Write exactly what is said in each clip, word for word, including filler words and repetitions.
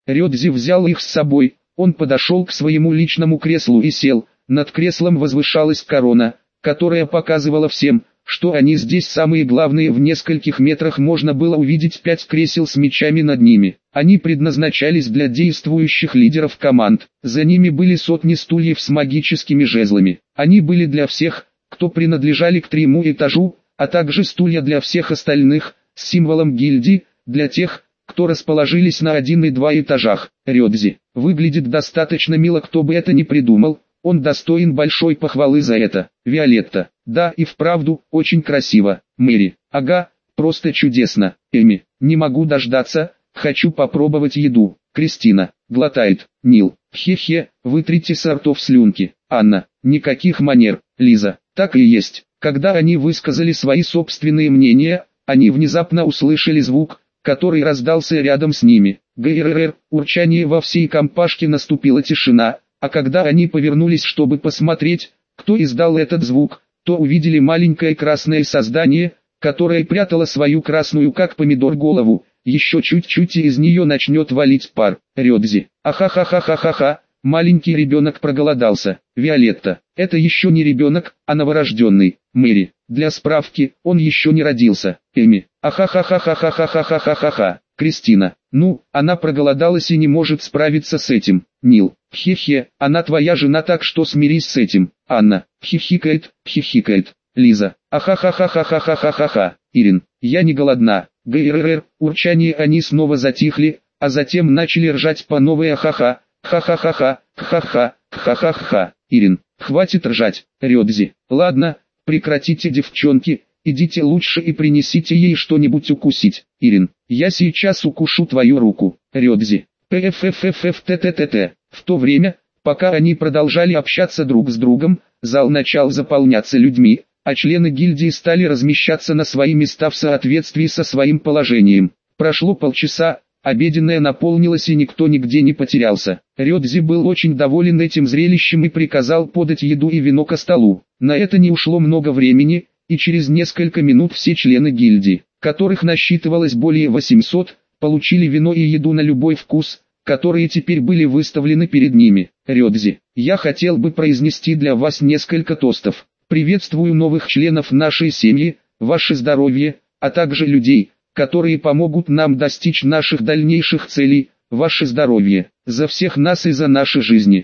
Рёдзи взял их с собой, он подошел к своему личному креслу и сел. Над креслом возвышалась корона, которая показывала всем, что они здесь самые главные. В нескольких метрах можно было увидеть пять кресел с мечами над ними. Они предназначались для действующих лидеров команд. За ними были сотни стульев с магическими жезлами. Они были для всех, кто принадлежали к третьему этажу, а также стулья для всех остальных, с символом гильдии, для тех, кто расположились на один и два этажах. Рёдзи выглядит достаточно мило, кто бы это ни придумал. Он достоин большой похвалы за это. Виолетта: да, и вправду, очень красиво. Мэри: ага, просто чудесно. Эми: не могу дождаться, хочу попробовать еду. Кристина глотает. Нил: хе-хе, вытрите со ртов слюнки. Анна: никаких манер. Лиза: так и есть. Когда они высказали свои собственные мнения, они внезапно услышали звук, который раздался рядом с ними. Грррр, урчание во всей компашке. Наступила тишина. А когда они повернулись, чтобы посмотреть, кто издал этот звук, то увидели маленькое красное создание, которое прятало свою красную как помидор голову. Еще чуть-чуть и из нее начнет валить пар. Рёдзи: ахахахахахаха, маленький ребенок проголодался. Виолетта: это еще не ребенок, а новорожденный. Мэри: для справки, он еще не родился. Эми: ахахахахахахахахахаха. Кристина: ну, она проголодалась и не может справиться с этим. Нил: хе-хе, она твоя жена, так что смирись с этим. Анна хихикает, хихикает. Лиза: ахахахахахахахаха. Ирин: я не голодна. Грррр, урчание. Они снова затихли, а затем начали ржать по новой. Ахаха, ха-ха-ха-ха, ха-ха, ха-ха-ха. Ирин: хватит ржать. Рёдзи: ладно, прекратите, девчонки. Идите лучше и принесите ей что-нибудь укусить. Ирин: я сейчас укушу твою руку. Рёдзи: пффффттт. В то время, пока они продолжали общаться друг с другом, зал начал заполняться людьми, а члены гильдии стали размещаться на свои места в соответствии со своим положением. Прошло полчаса, обеденная наполнилась и никто нигде не потерялся. Рёдзи был очень доволен этим зрелищем и приказал подать еду и вино ко столу. На это не ушло много времени, и через несколько минут все члены гильдии, которых насчитывалось более восьмисот, получили вино и еду на любой вкус, которые теперь были выставлены перед ними. Рёдзи: я хотел бы произнести для вас несколько тостов. Приветствую новых членов нашей семьи, ваше здоровье, а также людей, которые помогут нам достичь наших дальнейших целей, ваше здоровье, за всех нас и за наши жизни.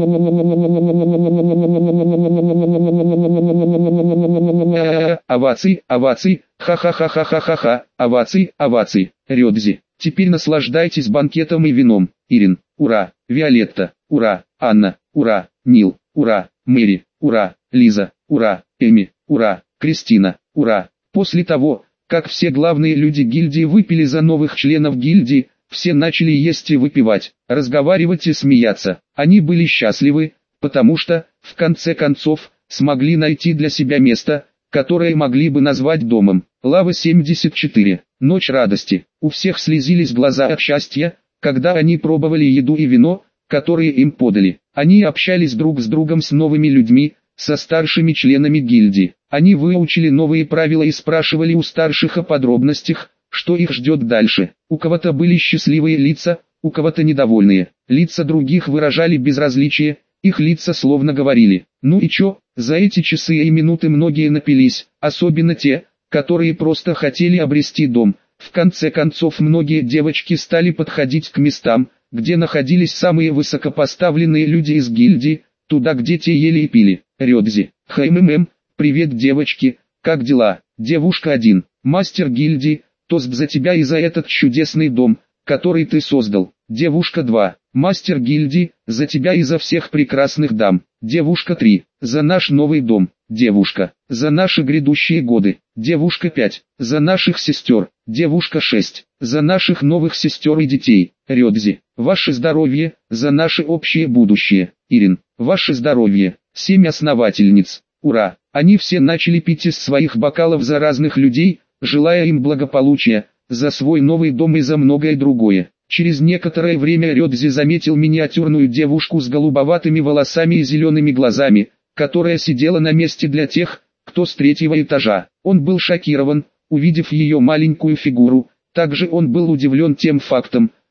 Овации, овации, ха-ха-ха-ха-ха-ха, овации, овации. Рёдзи: теперь наслаждайтесь банкетом и вином. Ирин: ура. Виолетта: ура. Анна: ура. Нил: ура. Мэри: ура. Лиза: ура. Эми: ура. Кристина: ура. После того, как все главные люди гильдии выпили за новых членов гильдии, все начали есть и выпивать, разговаривать и смеяться. Они были счастливы, потому что, в конце концов, смогли найти для себя место, которое могли бы назвать домом. Лава семьдесят четыре. Ночь радости. У всех слезились глаза от счастья, когда они пробовали еду и вино, которые им подали. Они общались друг с другом с новыми людьми, со старшими членами гильдии. Они выучили новые правила и спрашивали у старших о подробностях, что их ждет дальше. У кого-то были счастливые лица, у кого-то недовольные. Лица других выражали безразличие, их лица словно говорили: ну и чё, за эти часы и минуты многие напились, особенно те, которые просто хотели обрести дом. В конце концов многие девочки стали подходить к местам, где находились самые высокопоставленные люди из гильдии, туда где те ели и пили. Рёдзи: хмм, привет девочки, как дела? Девушка один: мастер гильдии, тост за тебя и за этот чудесный дом, который ты создал. Девушка два: мастер гильдии, за тебя и за всех прекрасных дам. Девушка три: за наш новый дом. Девушка: за наши грядущие годы. Девушка пять: за наших сестер. Девушка шесть: за наших новых сестер и детей. Рёдзи: ваше здоровье, за наше общее будущее. Ирин: ваше здоровье. Семь основательниц. Ура! Они все начали пить из своих бокалов за разных людей, желая им благополучия, за свой новый дом и за многое другое. Через некоторое время Рёдзи заметил миниатюрную девушку с голубоватыми волосами и зелеными глазами, которая сидела на месте для тех, кто с третьего этажа. Он был шокирован, увидев ее маленькую фигуру. Также он был удивлен тем фактом,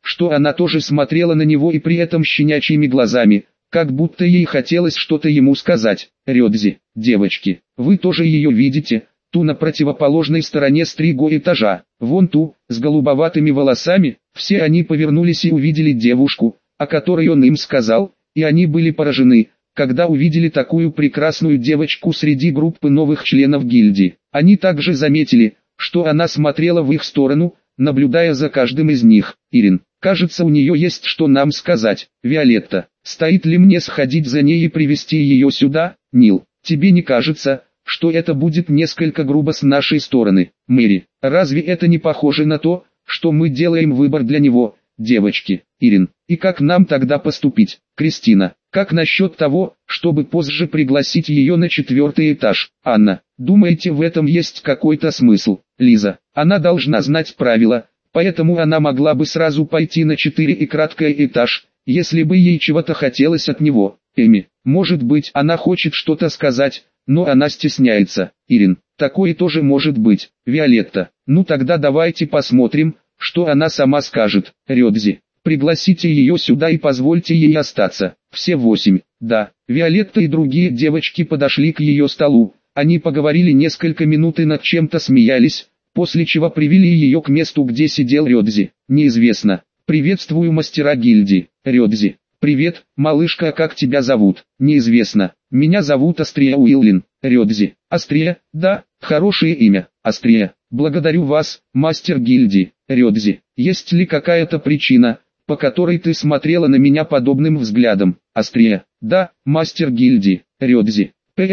что она тоже смотрела на него и при этом щенячьими глазами, как будто ей хотелось что-то ему сказать. Рёдзи, девочки, вы тоже ее видите, ту на противоположной стороне строго этажа, вон ту, с голубоватыми волосами. Все они повернулись и увидели девушку, о которой он им сказал, и они были поражены, когда увидели такую прекрасную девочку среди группы новых членов гильдии. Они также заметили, что она смотрела в их сторону, наблюдая за каждым из них. Ирин, кажется, у нее есть что нам сказать. Виолетта, стоит ли мне сходить за ней и привести ее сюда? Нил, тебе не кажется, что это будет несколько грубо с нашей стороны? Мэри, разве это не похоже на то, что мы делаем выбор для него? Девочки, Ирин, и как нам тогда поступить? Кристина, как насчет того, чтобы позже пригласить ее на четвертый этаж? Анна, думаете, в этом есть какой-то смысл? Лиза, она должна знать правила, поэтому она могла бы сразу пойти на четыре и краткий этаж, если бы ей чего-то хотелось от него. Эми, может быть, она хочет что-то сказать, но она стесняется. Ирин, такое тоже может быть. Виолетта, ну тогда давайте посмотрим, что она сама скажет. Рёдзи, пригласите ее сюда и позвольте ей остаться. Все восемь. Да, Виолетта и другие девочки подошли к ее столу. Они поговорили несколько минут и над чем-то смеялись, после чего привели ее к месту, где сидел Рёдзи. Неизвестно. Приветствую мастера гильдии. Рёдзи. Привет, малышка, как тебя зовут? Неизвестно. Меня зовут Астрия Уиллин. Рёдзи. Астрия, да, хорошее имя. Астрия. Благодарю вас, мастер гильдии. Рёдзи. Есть ли какая-то причина, по которой ты смотрела на меня подобным взглядом? Астрия. Да, мастер гильдии. Рёдзи.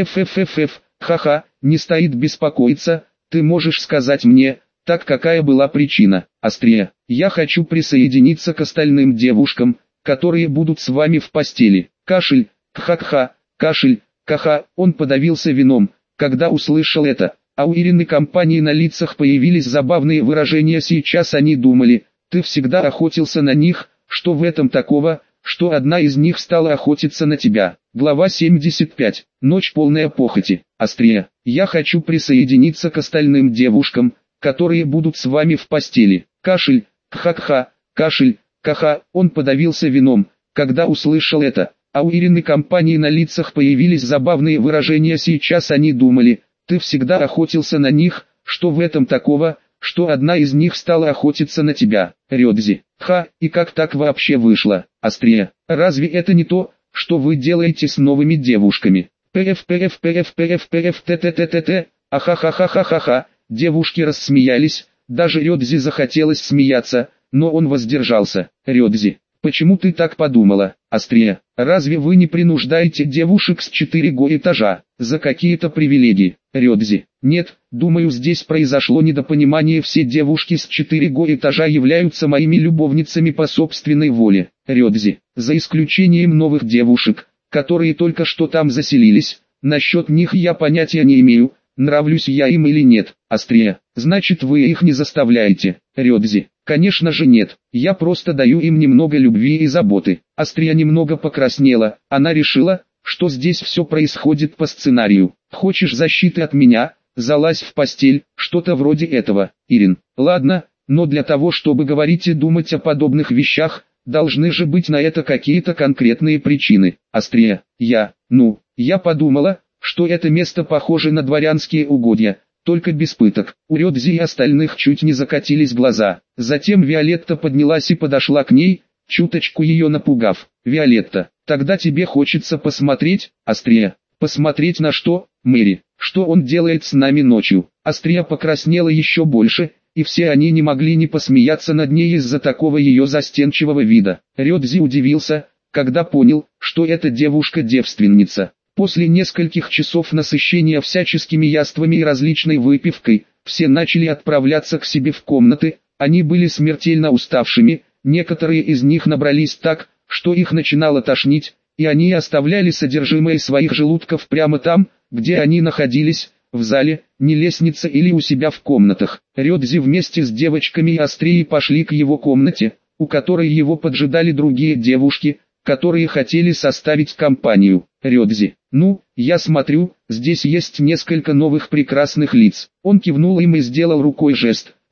Пфффф, ха-ха, не стоит беспокоиться, ты можешь сказать мне, так какая была причина? Астрия. Я хочу присоединиться к остальным девушкам, которые будут с вами в постели. Кашель, кха-кха, кашель, каха. Он подавился вином, когда услышал это, а у Ирины компании на лицах появились забавные выражения. Сейчас они думали, ты всегда охотился на них, что в этом такого, что одна из них стала охотиться на тебя. Глава семьдесят пять. Ночь полная похоти. Астрия, я хочу присоединиться к остальным девушкам, которые будут с вами в постели. Кашель, кха-кха, кашель, каха. Он подавился вином, когда услышал это, а у Ирины компании на лицах появились забавные выражения. Сейчас они думали, ты всегда охотился на них, что в этом такого, что одна из них стала охотиться на тебя. Рёдзи, ха, и как так вообще вышло? Астрия, разве это не то, что вы делаете с новыми девушками? Пф, пф, пф, пф, пф, т-т-т-т-т, ахахахахахаха. Девушки рассмеялись, даже Рёдзи захотелось смеяться, но он воздержался. Рёдзи, почему ты так подумала? Астрия, разве вы не принуждаете девушек с четырёхго этажа за какие-то привилегии? Рёдзи, нет, думаю, здесь произошло недопонимание. Все девушки с четырёхго этажа являются моими любовницами по собственной воле. Рёдзи, за исключением новых девушек, которые только что там заселились, насчет них я понятия не имею, нравлюсь я им или нет. Астрия, значит вы их не заставляете? Рёдзи, конечно же нет, я просто даю им немного любви и заботы. Астрия немного покраснела, она решила, что здесь все происходит по сценарию. Хочешь защиты от меня? Залазь в постель, что-то вроде этого. Ирин, ладно, но для того, чтобы говорить и думать о подобных вещах, должны же быть на это какие-то конкретные причины. Астрия, я, ну, я подумала, что это место похоже на дворянские угодья, только без пыток. У Рёдзи и остальных чуть не закатились глаза. Затем Виолетта поднялась и подошла к ней, чуточку ее напугав. Виолетта, тогда тебе хочется посмотреть? Астрия, посмотреть на что? Мэри, что он делает с нами ночью? Астрия покраснела еще больше, и все они не могли не посмеяться над ней из-за такого ее застенчивого вида. Рёдзи удивился, когда понял, что эта девушка девственница. После нескольких часов насыщения всяческими яствами и различной выпивкой, все начали отправляться к себе в комнаты. Они были смертельно уставшими, некоторые из них набрались так, что их начинало тошнить, и они оставляли содержимое своих желудков прямо там, где они находились, в зале, не лестнице или у себя в комнатах. Рёдзи вместе с девочками и Астрией пошли к его комнате, у которой его поджидали другие девушки, которые хотели составить компанию. Рёдзи, ну, я смотрю, здесь есть несколько новых прекрасных лиц. Он кивнул им и сделал рукой жест,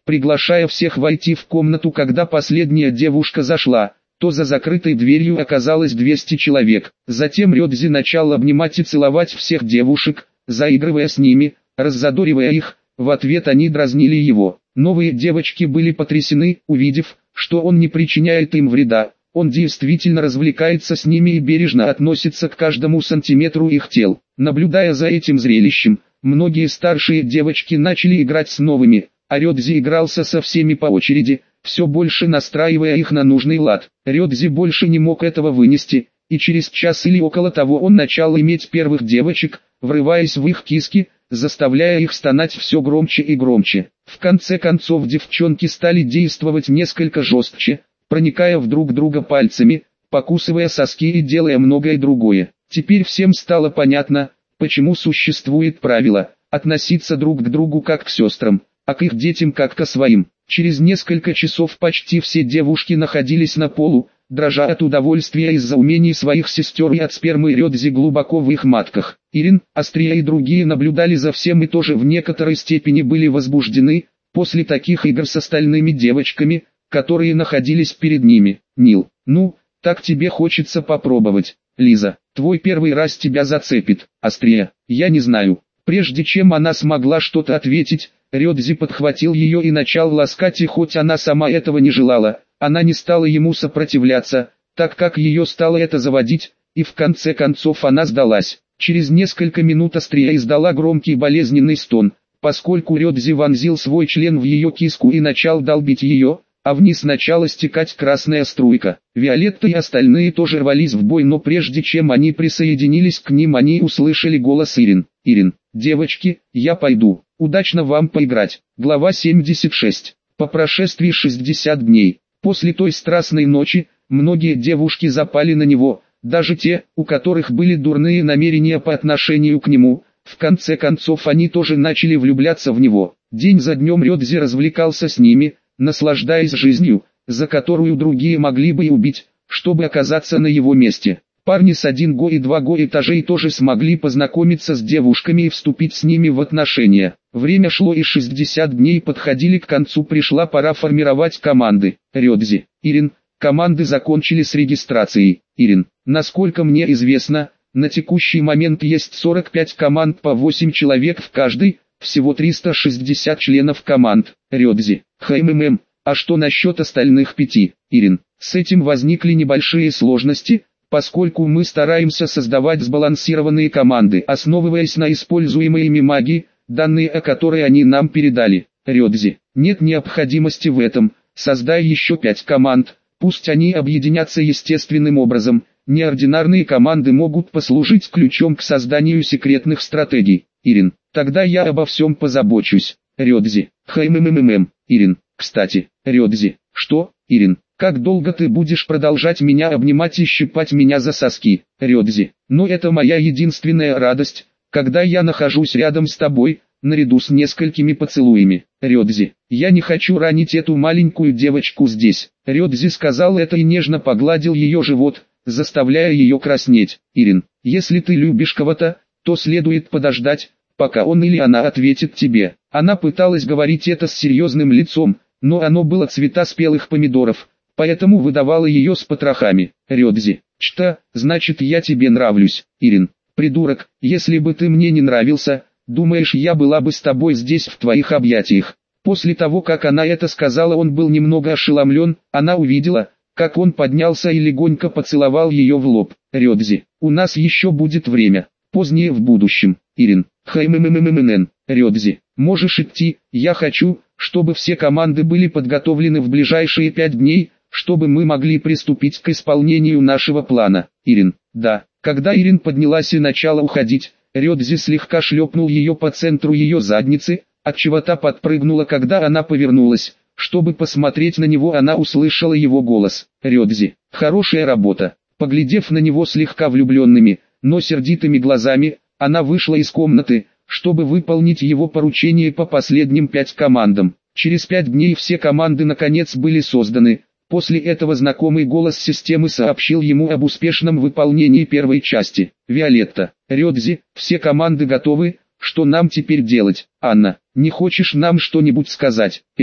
приглашая всех войти в комнату. Когда последняя девушка зашла, то за закрытой дверью оказалось двести человек. Затем Рёдзи начал обнимать и целовать всех девушек, заигрывая с ними, раззадоривая их. В ответ они дразнили его. Новые девочки были потрясены, увидев, что он не причиняет им вреда. Он действительно развлекается с ними и бережно относится к каждому сантиметру их тел. Наблюдая за этим зрелищем, многие старшие девочки начали играть с новыми, а Рёдзи игрался со всеми по очереди, все больше настраивая их на нужный лад. Рёдзи больше не мог этого вынести, и через час или около того он начал иметь первых девочек, врываясь в их киски, заставляя их стонать все громче и громче. В конце концов девчонки стали действовать несколько жестче, проникая в друг друга пальцами, покусывая соски и делая многое другое. Теперь всем стало понятно, почему существует правило относиться друг к другу как к сестрам, а к их детям как к своим. Через несколько часов почти все девушки находились на полу, дрожа от удовольствия из-за умений своих сестер и от спермы Рёдзи глубоко в их матках. Ирин, Астрия и другие наблюдали за всем и тоже в некоторой степени были возбуждены, после таких игр с остальными девочками, которые находились перед ними. Нил: ну, так тебе хочется попробовать. Лиза: твой первый раз тебя зацепит. Астрия: я не знаю. Прежде чем она смогла что-то ответить, Рёдзи подхватил ее и начал ласкать, и хоть она сама этого не желала, она не стала ему сопротивляться, так как ее стало это заводить, и в конце концов она сдалась. Через несколько минут Астрия издала громкий болезненный стон, поскольку Рёдзи вонзил свой член в ее киску и начал долбить ее, а вниз начала стекать красная струйка. Виолетта и остальные тоже рвались в бой, но прежде чем они присоединились к ним, они услышали голос Ирин. Ирин: девочки, я пойду. Удачно вам поиграть. Глава семьдесят шесть. По прошествии шестидесяти дней, после той страстной ночи, многие девушки запали на него, даже те, у которых были дурные намерения по отношению к нему. В конце концов они тоже начали влюбляться в него. День за днем Рёдзи развлекался с ними, наслаждаясь жизнью, за которую другие могли бы и убить, чтобы оказаться на его месте. Парни с один го и два го этажей тоже смогли познакомиться с девушками и вступить с ними в отношения. Время шло и шестьдесят дней подходили к концу, пришла пора формировать команды. Рёдзи: Ирин: команды закончили с регистрацией. Ирин: насколько мне известно, на текущий момент есть сорок пять команд по восемь человек в каждой, всего триста шестьдесят членов команд. Рёдзи: хмм, а что насчет остальных пяти? Ирин: с этим возникли небольшие сложности, поскольку мы стараемся создавать сбалансированные команды, основываясь на используемой ими магии, данные о которой они нам передали. Рёдзи: нет необходимости в этом, создай еще пять команд, пусть они объединятся естественным образом, неординарные команды могут послужить ключом к созданию секретных стратегий. Ирин: тогда я обо всем позабочусь. Рёдзи: хмммм. Ирин: кстати, Рёдзи: что? Ирин: как долго ты будешь продолжать меня обнимать и щипать меня за соски? Рёдзи: но это моя единственная радость, когда я нахожусь рядом с тобой, наряду с несколькими поцелуями. Рёдзи: я не хочу ранить эту маленькую девочку здесь. Рёдзи сказал это и нежно погладил ее живот, заставляя ее краснеть. Ирин: если ты любишь кого-то, то следует подождать, пока он или она ответит тебе. Она пыталась говорить это с серьезным лицом, но оно было цвета спелых помидоров, поэтому выдавала ее с потрохами. Рёдзи: что, значит я тебе нравлюсь? Ирин: придурок, если бы ты мне не нравился, думаешь, я была бы с тобой здесь в твоих объятиях? После того, как она это сказала, он был немного ошеломлен, она увидела, как он поднялся и легонько поцеловал ее в лоб. Рёдзи: у нас еще будет время, позднее в будущем. Ирин: хмммммн. Рёдзи: можешь идти, я хочу, чтобы все команды были подготовлены в ближайшие пять дней, чтобы мы могли приступить к исполнению нашего плана. Ирин: да. Когда Ирин поднялась и начала уходить, Рёдзи слегка шлепнул ее по центру ее задницы, отчего та подпрыгнула. Когда она повернулась, чтобы посмотреть на него, она услышала его голос. Рёдзи: хорошая работа. Поглядев на него слегка влюбленными, но сердитыми глазами, она вышла из комнаты, чтобы выполнить его поручение по последним пять командам. Через пять дней все команды наконец были созданы. После этого знакомый голос системы сообщил ему об успешном выполнении первой части. Виолетта: Рёдзи, все команды готовы, что нам теперь делать? Анна: не хочешь нам что-нибудь сказать? Эми: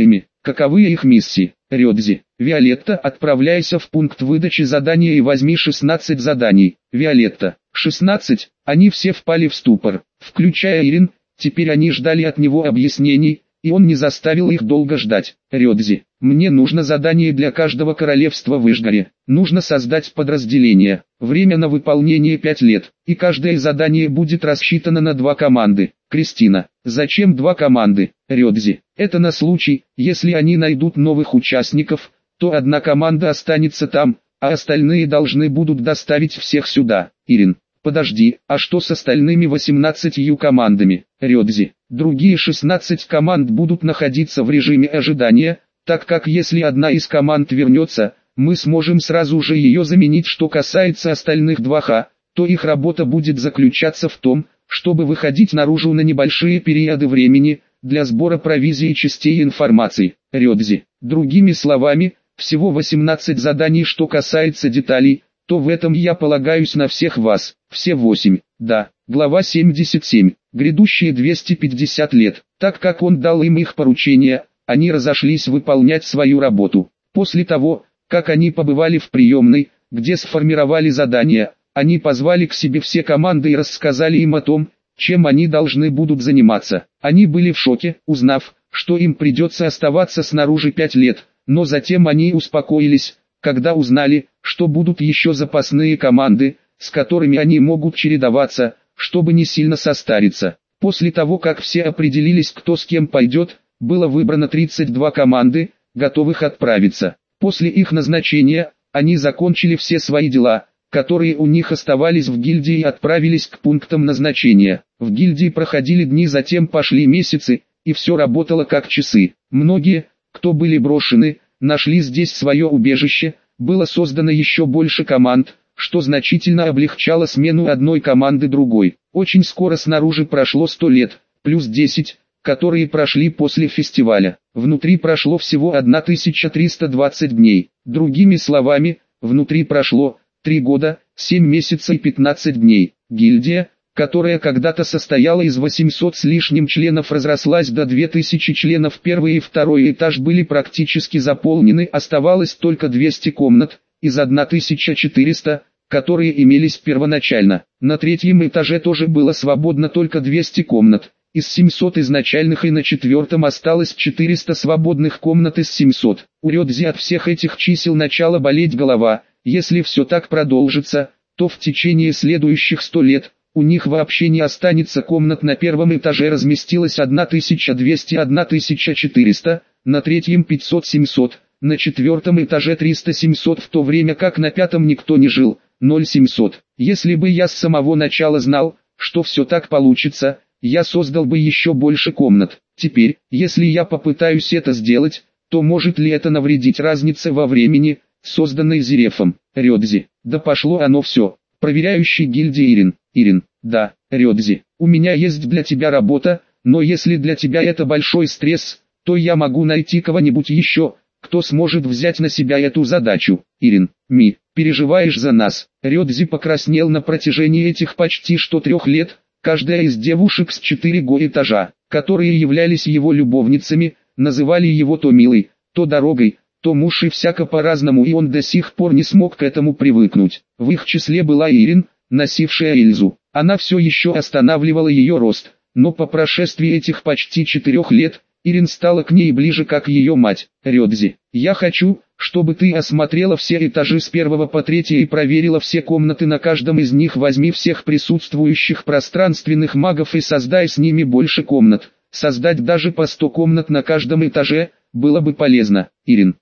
Каковы их миссии? Рёдзи. Виолетта, отправляйся в пункт выдачи задания и возьми шестнадцать заданий. Виолетта. шестнадцать. Они все впали в ступор, включая Ирин. Теперь они ждали от него объяснений, и он не заставил их долго ждать. Рёдзи. Мне нужно задание для каждого королевства в Ишгаре. Нужно создать подразделение. Время на выполнение пять лет, и каждое задание будет рассчитано на два команды. Кристина. Зачем два команды? Рёдзи. Это на случай, если они найдут новых участников, то одна команда останется там, а остальные должны будут доставить всех сюда. Ирин. Подожди, а что с остальными восемнадцатью командами? Рёдзи. Другие шестнадцать команд будут находиться в режиме ожидания, так как если одна из команд вернется, мы сможем сразу же ее заменить. Что касается остальных двух, то их работа будет заключаться в том, чтобы выходить наружу на небольшие периоды времени, для сбора провизии, частей и информации. Рёдзи. Другими словами, всего восемнадцать заданий. Что касается деталей, то в этом я полагаюсь на всех вас. Все восемь. Да. Глава семьдесят семь. Грядущие двести пятьдесят лет. Так как он дал им их поручения, они разошлись выполнять свою работу. После того, как они побывали в приемной, где сформировали задания, они позвали к себе все команды и рассказали им о том, чем они должны будут заниматься. Они были в шоке, узнав, что им придется оставаться снаружи пять лет, но затем они успокоились, когда узнали, что будут еще запасные команды, с которыми они могут чередоваться, чтобы не сильно состариться. После того, как все определились, кто с кем пойдет, было выбрано тридцать две команды, готовых отправиться. После их назначения, они закончили все свои дела, которые у них оставались в гильдии, и отправились к пунктам назначения. В гильдии проходили дни, затем пошли месяцы, и все работало как часы. Многие, кто были брошены, нашли здесь свое убежище, было создано еще больше команд, что значительно облегчало смену одной команды другой. Очень скоро снаружи прошло сто лет, плюс десять, которые прошли после фестиваля. Внутри прошло всего тысяча триста двадцать дней. Другими словами, внутри прошло три года, семь месяцев и пятнадцать дней. Гильдия, которая когда-то состояла из восьмисот с лишним членов, разрослась до двух тысяч членов. Первый и второй этаж были практически заполнены, оставалось только двести комнат из тысячи четырёхсот, которые имелись первоначально. На третьем этаже тоже было свободно только двести комнат из семисот изначальных, и на четвертом осталось четыреста свободных комнат из семисот. У Рёдзи от всех этих чисел начала болеть голова. Если все так продолжится, то в течение следующих ста лет у них вообще не останется комнат. На первом этаже разместилось тысяча двести — тысяча четыреста, на третьем пятьсот-семьсот, на четвертом этаже триста-семьсот, в то время как на пятом никто не жил, ноль-семьсот. Если бы я с самого начала знал, что все так получится, я создал бы еще больше комнат. Теперь, если я попытаюсь это сделать, то может ли это навредить разнице во времени, созданной Зерефом? Рёдзи. Да пошло оно все. Проверяющий гильдии Ирин. Ирин. Да, Рёдзи. У меня есть для тебя работа, но если для тебя это большой стресс, то я могу найти кого-нибудь еще, кто сможет взять на себя эту задачу. Ирин. Ми. Переживаешь за нас? Рёдзи покраснел. На протяжении этих почти что трех лет, каждая из девушек с четырёхго этажа, которые являлись его любовницами, называли его то милой, то дорогой, то муж, и всяко по-разному, и он до сих пор не смог к этому привыкнуть. В их числе была Ирин, носившая Эльзу. Она все еще останавливала ее рост, но по прошествии этих почти четырех лет, Ирин стала к ней ближе, как ее мать. Рёдзи, я хочу, чтобы ты осмотрела все этажи с первого по третий и проверила все комнаты. На каждом из них возьми всех присутствующих пространственных магов и создай с ними больше комнат. Создать даже по сто комнат на каждом этаже было бы полезно. Ирин.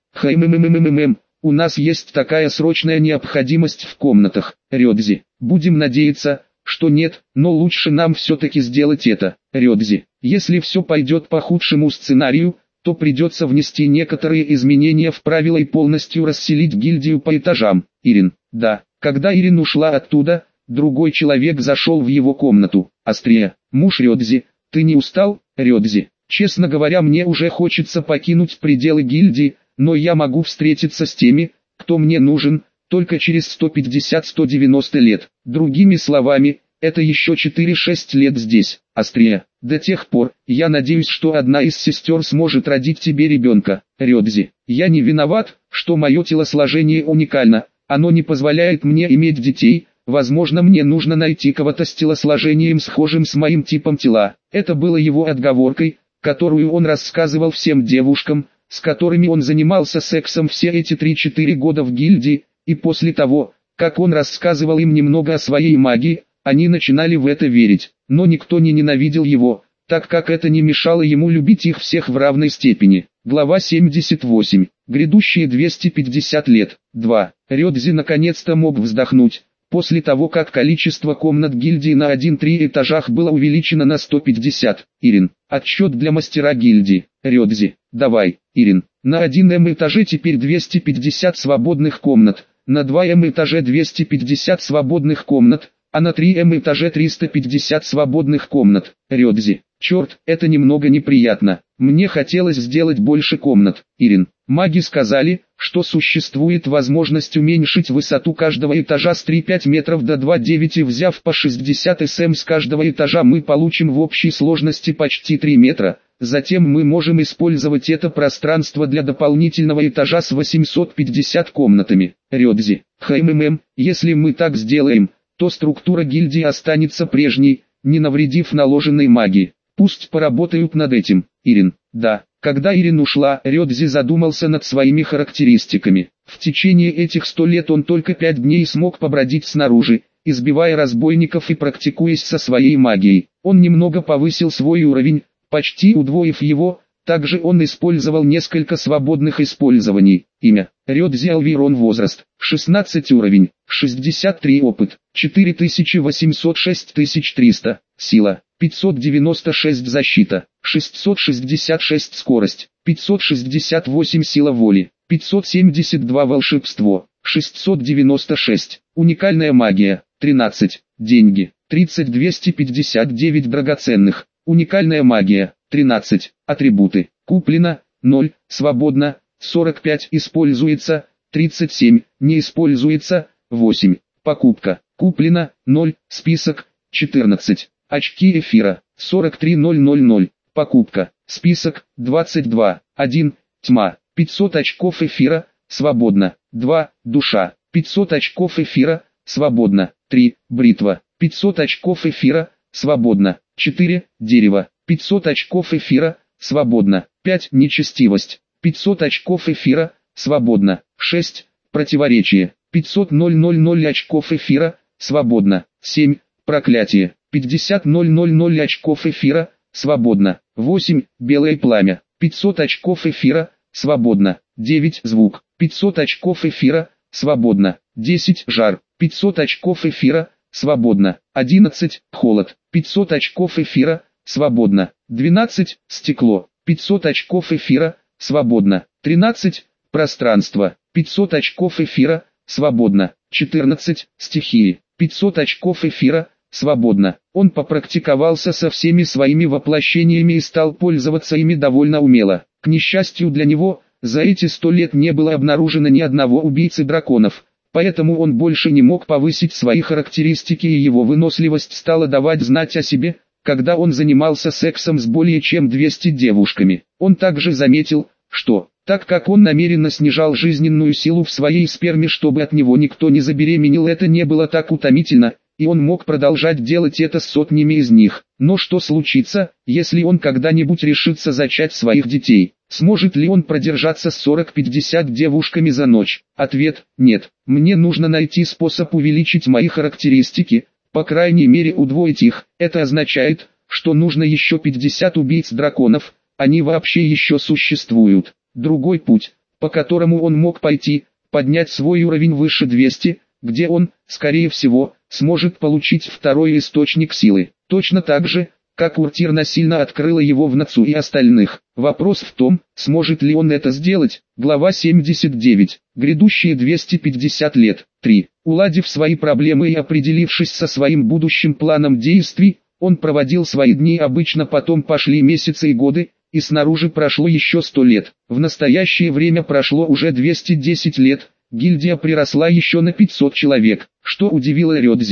Хм, у нас есть такая срочная необходимость в комнатах. Рёдзи. Будем надеяться, что нет, но лучше нам все-таки сделать это. Рёдзи. Если все пойдет по худшему сценарию, то придется внести некоторые изменения в правила и полностью расселить гильдию по этажам. Ирин. Да. Когда Ирин ушла оттуда, другой человек зашел в его комнату. Острия. Муж Рёдзи. Ты не устал? Рёдзи. Честно говоря, мне уже хочется покинуть пределы гильдии, но я могу встретиться с теми, кто мне нужен, только через сто пятьдесят — сто девяносто лет. Другими словами, это еще четыре-шесть лет здесь, острее. До тех пор, я надеюсь, что одна из сестер сможет родить тебе ребенка, Рёдзи. Я не виноват, что мое телосложение уникально, оно не позволяет мне иметь детей. Возможно, мне нужно найти кого-то с телосложением схожим с моим типом тела. Это было его отговоркой, которую он рассказывал всем девушкам, с которыми он занимался сексом все эти три-четыре года в гильдии, и после того, как он рассказывал им немного о своей магии, они начинали в это верить. Но никто не ненавидел его, так как это не мешало ему любить их всех в равной степени. Глава семьдесят восемь. Грядущие двести пятьдесят лет. два. Рёдзи наконец-то мог вздохнуть. После того, как количество комнат гильдии на один-три этажах было увеличено на сто пятьдесят. Ирин. Отчет для мастера гильдии. Рёдзи. Давай, Ирин. На один эм этаже теперь двести пятьдесят свободных комнат. На два эм этаже двести пятьдесят свободных комнат. А на три эм этаже триста пятьдесят свободных комнат. Рёдзи. Черт, это немного неприятно. Мне хотелось сделать больше комнат. Ирин. Маги сказали, что существует возможность уменьшить высоту каждого этажа с три-пять метров до два-девять, и взяв по шестьдесят сантиметров с каждого этажа, мы получим в общей сложности почти три метра. Затем мы можем использовать это пространство для дополнительного этажа с восемьсот пятьдесят комнатами. Рёдзи. Хмм, если мы так сделаем, то структура гильдии останется прежней, не навредив наложенной магии. Пусть поработают над этим. Ирин. Да. Когда Ирин ушла, Рёдзи задумался над своими характеристиками. В течение этих ста лет он только пять дней смог побродить снаружи, избивая разбойников и практикуясь со своей магией. Он немного повысил свой уровень, почти удвоив его. Также он использовал несколько свободных использований. Имя. Рёдзи Алвирон. Возраст. шестнадцать уровень. шестьдесят три опыт. четыре тысячи восемьсот шесть тысяч триста. Сила. пятьсот девяносто шесть защита. шестьсот шестьдесят шесть скорость. пятьсот шестьдесят восемь сила воли. пятьсот семьдесят два волшебство. шестьсот девяносто шесть. Уникальная магия. тринадцать. Деньги. тридцать двести пятьдесят девять драгоценных. Уникальная магия. тринадцать. Атрибуты. Куплено. ноль. Свободно. сорок пять. Используется. тридцать семь. Не используется. восемь. Покупка. Куплено. ноль. Список. четырнадцать. Очки эфира. сорок три тысячи. Покупка. Список. двадцать два. один. Тьма. пятьсот очков эфира. Свободно. два. Душа. пятьсот очков эфира. Свободно. три. Бритва. пятьсот очков эфира. Свободно. четыре. Дерево. пятьсот очков эфира. Свободно. пять. Нечестивость. пятьсот очков эфира. Свободно. шесть. Противоречие. пятьсот очков эфира. Свободно. семь. Проклятие. пятьдесят тысяч очков эфира. Свободно. восемь. Белое пламя. пятьсот очков эфира. Свободно. девять. Звук. пятьсот очков эфира. Свободно. десять. Жар. пятьсот очков эфира. Свободно. одиннадцать. Холод. пятьсот очков эфира. Свободно. двенадцать. Стекло. пятьсот очков эфира. Свободно. тринадцать. Пространство. пятьсот очков эфира. Свободно. четырнадцать. Стихии. пятьсот очков эфира. Свободно. Он попрактиковался со всеми своими воплощениями и стал пользоваться ими довольно умело. К несчастью для него, за эти сто лет не было обнаружено ни одного убийцы драконов, поэтому он больше не мог повысить свои характеристики, и его выносливость стала давать знать о себе, когда он занимался сексом с более чем двумястами девушками. Он также заметил, что, так как он намеренно снижал жизненную силу в своей сперме, чтобы от него никто не забеременел, это не было так утомительно, и он мог продолжать делать это с сотнями из них. Но что случится, если он когда-нибудь решится зачать своих детей? Сможет ли он продержаться с сорок-пятьдесят девушками за ночь? Ответ – нет. Мне нужно найти способ увеличить мои характеристики, по крайней мере удвоить их. Это означает, что нужно еще пятьдесят убийц драконов, они вообще еще существуют. Другой путь, по которому он мог пойти, поднять свой уровень выше двухсот, где он, скорее всего, сможет получить второй источник силы. Точно так же, как Уртир насильно открыла его в Нацу и остальных. Вопрос в том, сможет ли он это сделать. Глава семьдесят девять. Грядущие двести пятьдесят лет. три. Уладив свои проблемы и определившись со своим будущим планом действий, он проводил свои дни, обычно потом пошли месяцы и годы, и снаружи прошло еще сто лет. В настоящее время прошло уже двести десять лет. Гильдия приросла еще на пятьсот человек, что удивило Рёдзи,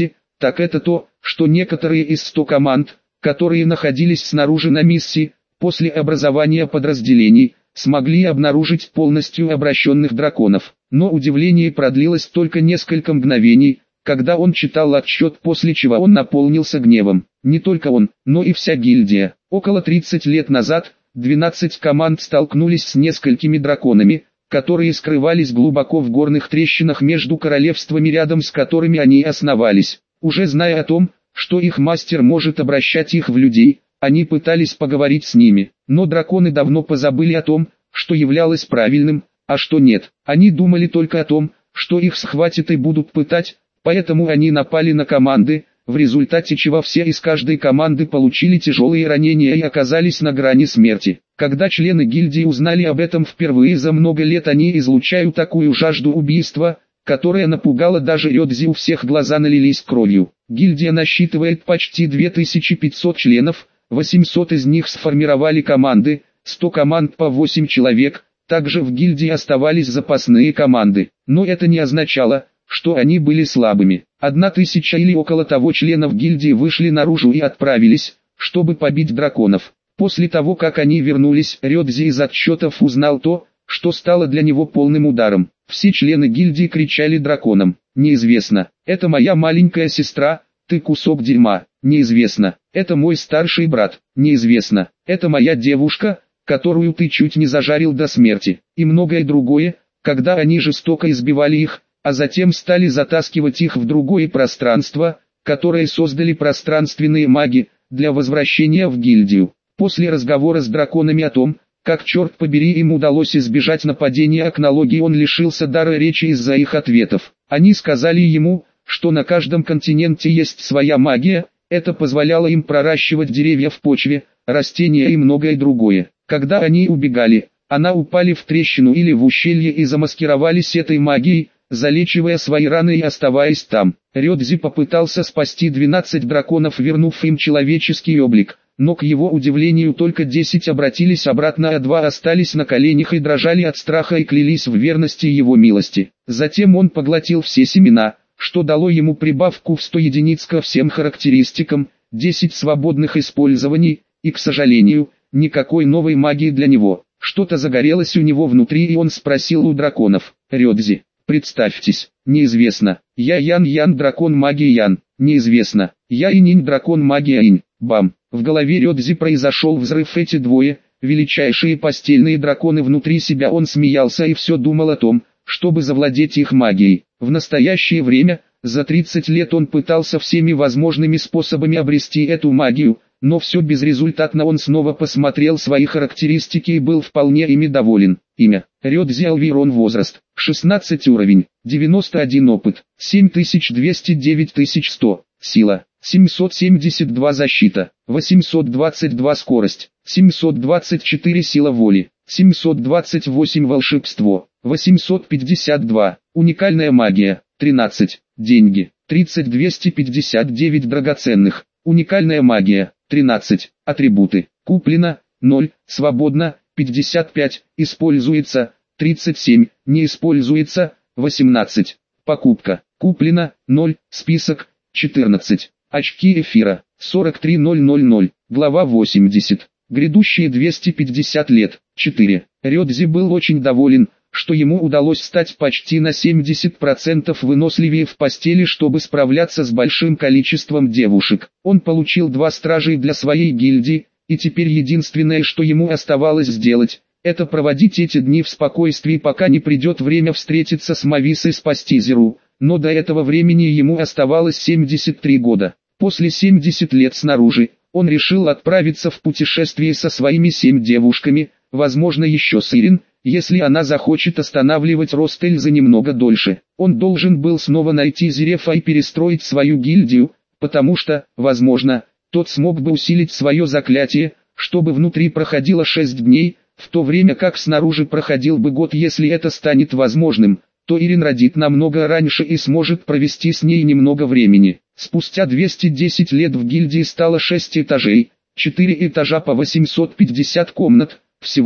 так это то, что некоторые из ста команд, которые находились снаружи на миссии, после образования подразделений, смогли обнаружить полностью обращенных драконов. Но удивление продлилось только несколько мгновений, когда он читал отчет, после чего он наполнился гневом. Не только он, но и вся гильдия. Около тридцати лет назад, двенадцать команд столкнулись с несколькими драконами, которые скрывались глубоко в горных трещинах между королевствами, рядом с которыми они основались. Уже зная о том, что их мастер может обращать их в людей, они пытались поговорить с ними, но драконы давно позабыли о том, что являлось правильным, а что нет. Они думали только о том, что их схватят и будут пытать, поэтому они напали на команды, в результате чего все из каждой команды получили тяжелые ранения и оказались на грани смерти. Когда члены гильдии узнали об этом впервые за много лет, они излучают такую жажду убийства, которая напугала даже Рёдзи, у всех глаза налились кровью. Гильдия насчитывает почти две тысячи пятьсот членов, восемьсот из них сформировали команды, сто команд по восемь человек, также в гильдии оставались запасные команды, но это не означало, что они были слабыми. Одна тысяча или около того членов гильдии вышли наружу и отправились, чтобы побить драконов. После того, как они вернулись, Рёдзи из отчетов узнал то, что стало для него полным ударом. Все члены гильдии кричали драконам: «Неизвестно, это моя маленькая сестра, ты кусок дерьма, неизвестно, это мой старший брат, неизвестно, это моя девушка, которую ты чуть не зажарил до смерти», и многое другое, когда они жестоко избивали их, а затем стали затаскивать их в другое пространство, которое создали пространственные маги, для возвращения в гильдию. После разговора с драконами о том, как, черт побери, им удалось избежать нападения Акнологии, он лишился дара речи из-за их ответов. Они сказали ему, что на каждом континенте есть своя магия, это позволяло им проращивать деревья в почве, растения и многое другое. Когда они убегали, она упали в трещину или в ущелье и замаскировались этой магией, залечивая свои раны и оставаясь там. Рёдзи попытался спасти двенадцать драконов, вернув им человеческий облик, но к его удивлению только десять обратились обратно, а два остались на коленях и дрожали от страха и клялись в верности его милости. Затем он поглотил все семена, что дало ему прибавку в сто единиц ко всем характеристикам, десять свободных использований, и, к сожалению, никакой новой магии для него. Что-то загорелось у него внутри, и он спросил у драконов: «Рёдзи, представьтесь». «Неизвестно. Я Ян-Ян, дракон магии Ян». «Неизвестно. Я Инь-Инь, дракон магии Инь». Бам! В голове Рёдзи произошел взрыв. Эти двое, величайшие постельные драконы, внутри себя он смеялся и все думал о том, чтобы завладеть их магией. В настоящее время, за тридцать лет он пытался всеми возможными способами обрести эту магию, но все безрезультатно. Он снова посмотрел свои характеристики и был вполне ими доволен. Имя: Рёдзи Алвирон. Возраст: шестнадцать. Уровень: девяносто один. Опыт: семь тысяч двести, девять тысяч сто. Сила: семьсот семьдесят два. Защита: восемьсот двадцать два. Скорость: семьсот двадцать четыре. Сила воли: семьсот двадцать восемь. Волшебство: восемьсот пятьдесят два. Уникальная магия: тринадцать. Деньги: тридцать. двести пятьдесят девять. Драгоценных: уникальная магия: тринадцать. Атрибуты: куплено ноль, свободно пятьдесят пять, используется тридцать семь, не используется восемнадцать. Покупка: куплено ноль, список четырнадцать. Очки эфира сорок три тысячи. Глава восемьдесят. Грядущие двести пятьдесят лет. четыре. Рёдзи был очень доволен, что ему удалось стать почти на семьдесят процентов выносливее в постели, чтобы справляться с большим количеством девушек. Он получил два стражей для своей гильдии, и теперь единственное, что ему оставалось сделать, это проводить эти дни в спокойствии, пока не придет время встретиться с Мавис и спасти Зеру, но до этого времени ему оставалось семьдесят три года. После семидесяти лет снаружи, он решил отправиться в путешествие со своими семь девушками, возможно еще с Ирин, если она захочет останавливать рост Эльзы немного дольше. Он должен был снова найти Зерефа и перестроить свою гильдию, потому что, возможно, тот смог бы усилить свое заклятие, чтобы внутри проходило шесть дней, в то время как снаружи проходил бы год. Если это станет возможным, то Ирин родит намного раньше и сможет провести с ней немного времени. Спустя двести десять лет в гильдии стало шесть этажей, четыре этажа по восемьсот пятьдесят комнат, всего,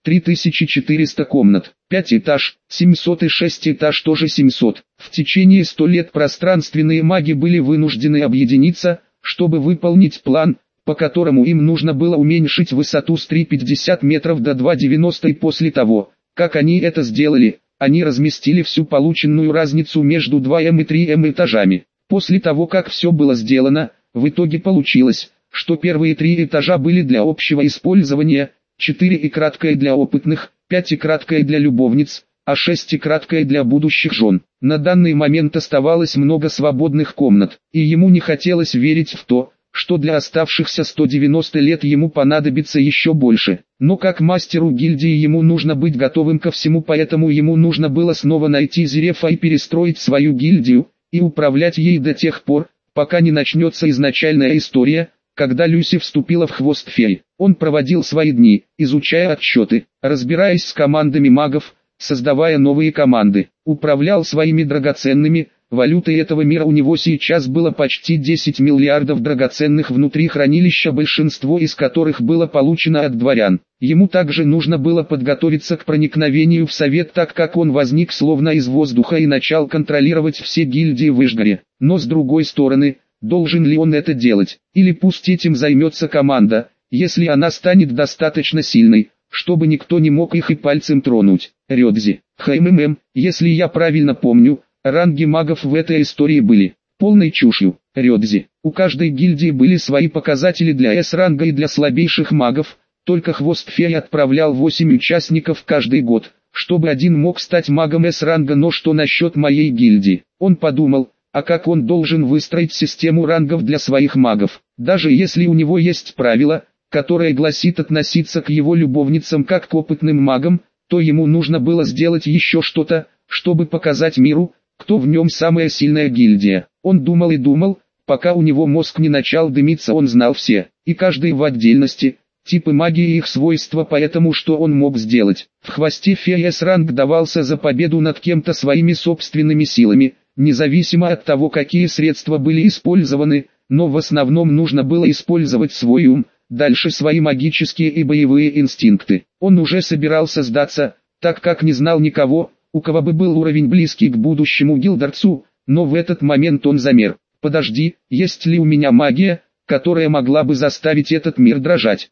три тысячи четыреста комнат, пять этаж, семьсот и шесть этаж тоже семьсот. В течение ста лет пространственные маги были вынуждены объединиться, чтобы выполнить план, по которому им нужно было уменьшить высоту с три пятьдесят метров до два девяносто, и после того, как они это сделали, они разместили всю полученную разницу между два эм и три эм этажами. После того, как все было сделано, в итоге получилось, что первые три этажа были для общего использования, четыре и краткое для опытных, пять и краткое для любовниц, а шесть и краткое для будущих жен. На данный момент оставалось много свободных комнат, и ему не хотелось верить в то, что для оставшихся ста девяноста лет ему понадобится еще больше. Но как мастеру гильдии ему нужно быть готовым ко всему, поэтому ему нужно было снова найти Зерефа и перестроить свою гильдию, и управлять ей до тех пор, пока не начнется изначальная история, когда Люси вступила в хвост феи. Он проводил свои дни, изучая отчеты, разбираясь с командами магов, создавая новые команды, управлял своими драгоценными. Валютой этого мира у него сейчас было почти десять миллиардов драгоценных внутри хранилища, большинство из которых было получено от дворян. Ему также нужно было подготовиться к проникновению в совет, так как он возник словно из воздуха и начал контролировать все гильдии в Ишгаре. Но с другой стороны, должен ли он это делать, или пусть этим займется команда, если она станет достаточно сильной, чтобы никто не мог их и пальцем тронуть. Рёдзи, хммм, если я правильно помню, ранги магов в этой истории были полной чушью. Рёдзи, у каждой гильдии были свои показатели для эс-ранга и для слабейших магов, только хвост феи отправлял восемь участников каждый год, чтобы один мог стать магом эс-ранга. Но что насчет моей гильдии? Он подумал, а как он должен выстроить систему рангов для своих магов, даже если у него есть правило, которое гласит относиться к его любовницам как к опытным магам, то ему нужно было сделать еще что-то, чтобы показать миру, кто в нем самая сильная гильдия. Он думал и думал, пока у него мозг не начал дымиться. Он знал все, и каждый в отдельности, типы магии и их свойства, поэтому что он мог сделать. В хвосте феи эс-ранг давался за победу над кем-то своими собственными силами, независимо от того, какие средства были использованы, но в основном нужно было использовать свой ум, дальше свои магические и боевые инстинкты. Он уже собирался сдаться, так как не знал никого, у кого бы был уровень близкий к будущему Гилдарцу, но в этот момент он замер. Подожди, есть ли у меня магия, которая могла бы заставить этот мир дрожать?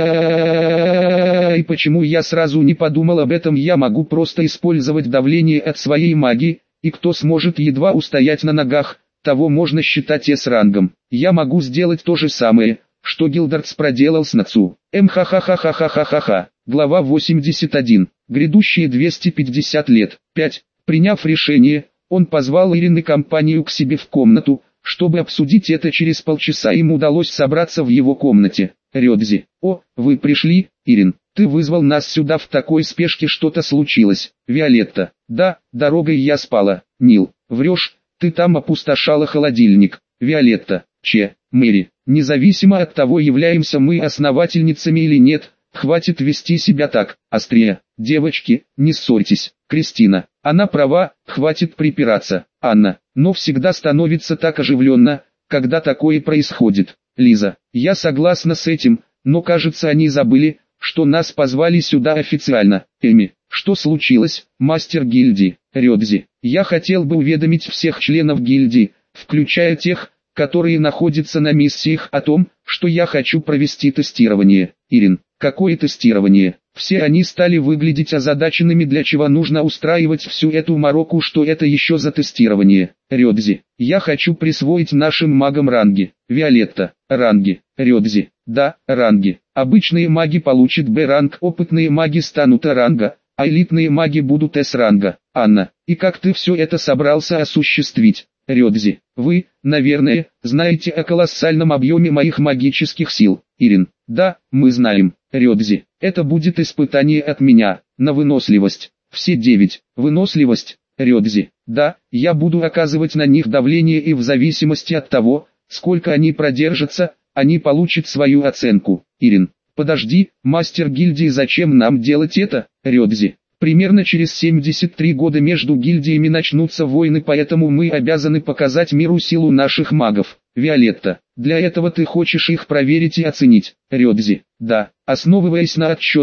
А и почему я сразу не подумал об этом? Я могу просто использовать давление от своей магии, и кто сможет едва устоять на ногах, того можно считать эс-рангом. Я могу сделать то же самое, что Гилдарц проделал с Нацу. Мхахахахахахаха. Глава восемьдесят один. Грядущие двести пятьдесят лет. пять. Приняв решение, он позвал Ирин и компанию к себе в комнату, чтобы обсудить это. Через полчаса им удалось собраться в его комнате. Рёдзи. О, вы пришли, Ирин. Ты вызвал нас сюда в такой спешке, что-то случилось. Виолетта. Да, дорогой я спала. Нил. Врешь, ты там опустошала холодильник. Виолетта. Че, Мэри. Независимо от того, являемся мы основательницами или нет, хватит вести себя так. Острее. Девочки, не ссорьтесь. Кристина. Она права, хватит припираться. Анна. Но всегда становится так оживленно, когда такое происходит. Лиза. Я согласна с этим, но кажется, они забыли, что нас позвали сюда официально. Эми. Что случилось, мастер гильдии? Рёдзи. Я хотел бы уведомить всех членов гильдии, включая тех, которые находятся на миссиях, о том, что я хочу провести тестирование. Ирин. Какое тестирование? Все они стали выглядеть озадаченными, для чего нужно устраивать всю эту мороку, что это еще за тестирование. Рёдзи. Я хочу присвоить нашим магам ранги. Виолетта. Ранги. Рёдзи. Да, ранги. Обычные маги получат Б-ранг, опытные маги станут А-ранга, а элитные маги будут С-ранга. Анна. И как ты все это собрался осуществить? Рёдзи. Вы, наверное, знаете о колоссальном объеме моих магических сил. Ирин. Да, мы знаем. Рёдзи. Это будет испытание от меня, на выносливость. Все девять. Выносливость. Рёдзи. Да, я буду оказывать на них давление, и в зависимости от того, сколько они продержатся, они получат свою оценку. Ирин. Подожди, мастер гильдии, зачем нам делать это? Рёдзи. Примерно через семьдесят три года между гильдиями начнутся войны, поэтому мы обязаны показать миру силу наших магов. Виолетта. Для этого ты хочешь их проверить и оценить? Рёдзи. Да, основываясь на отчетах,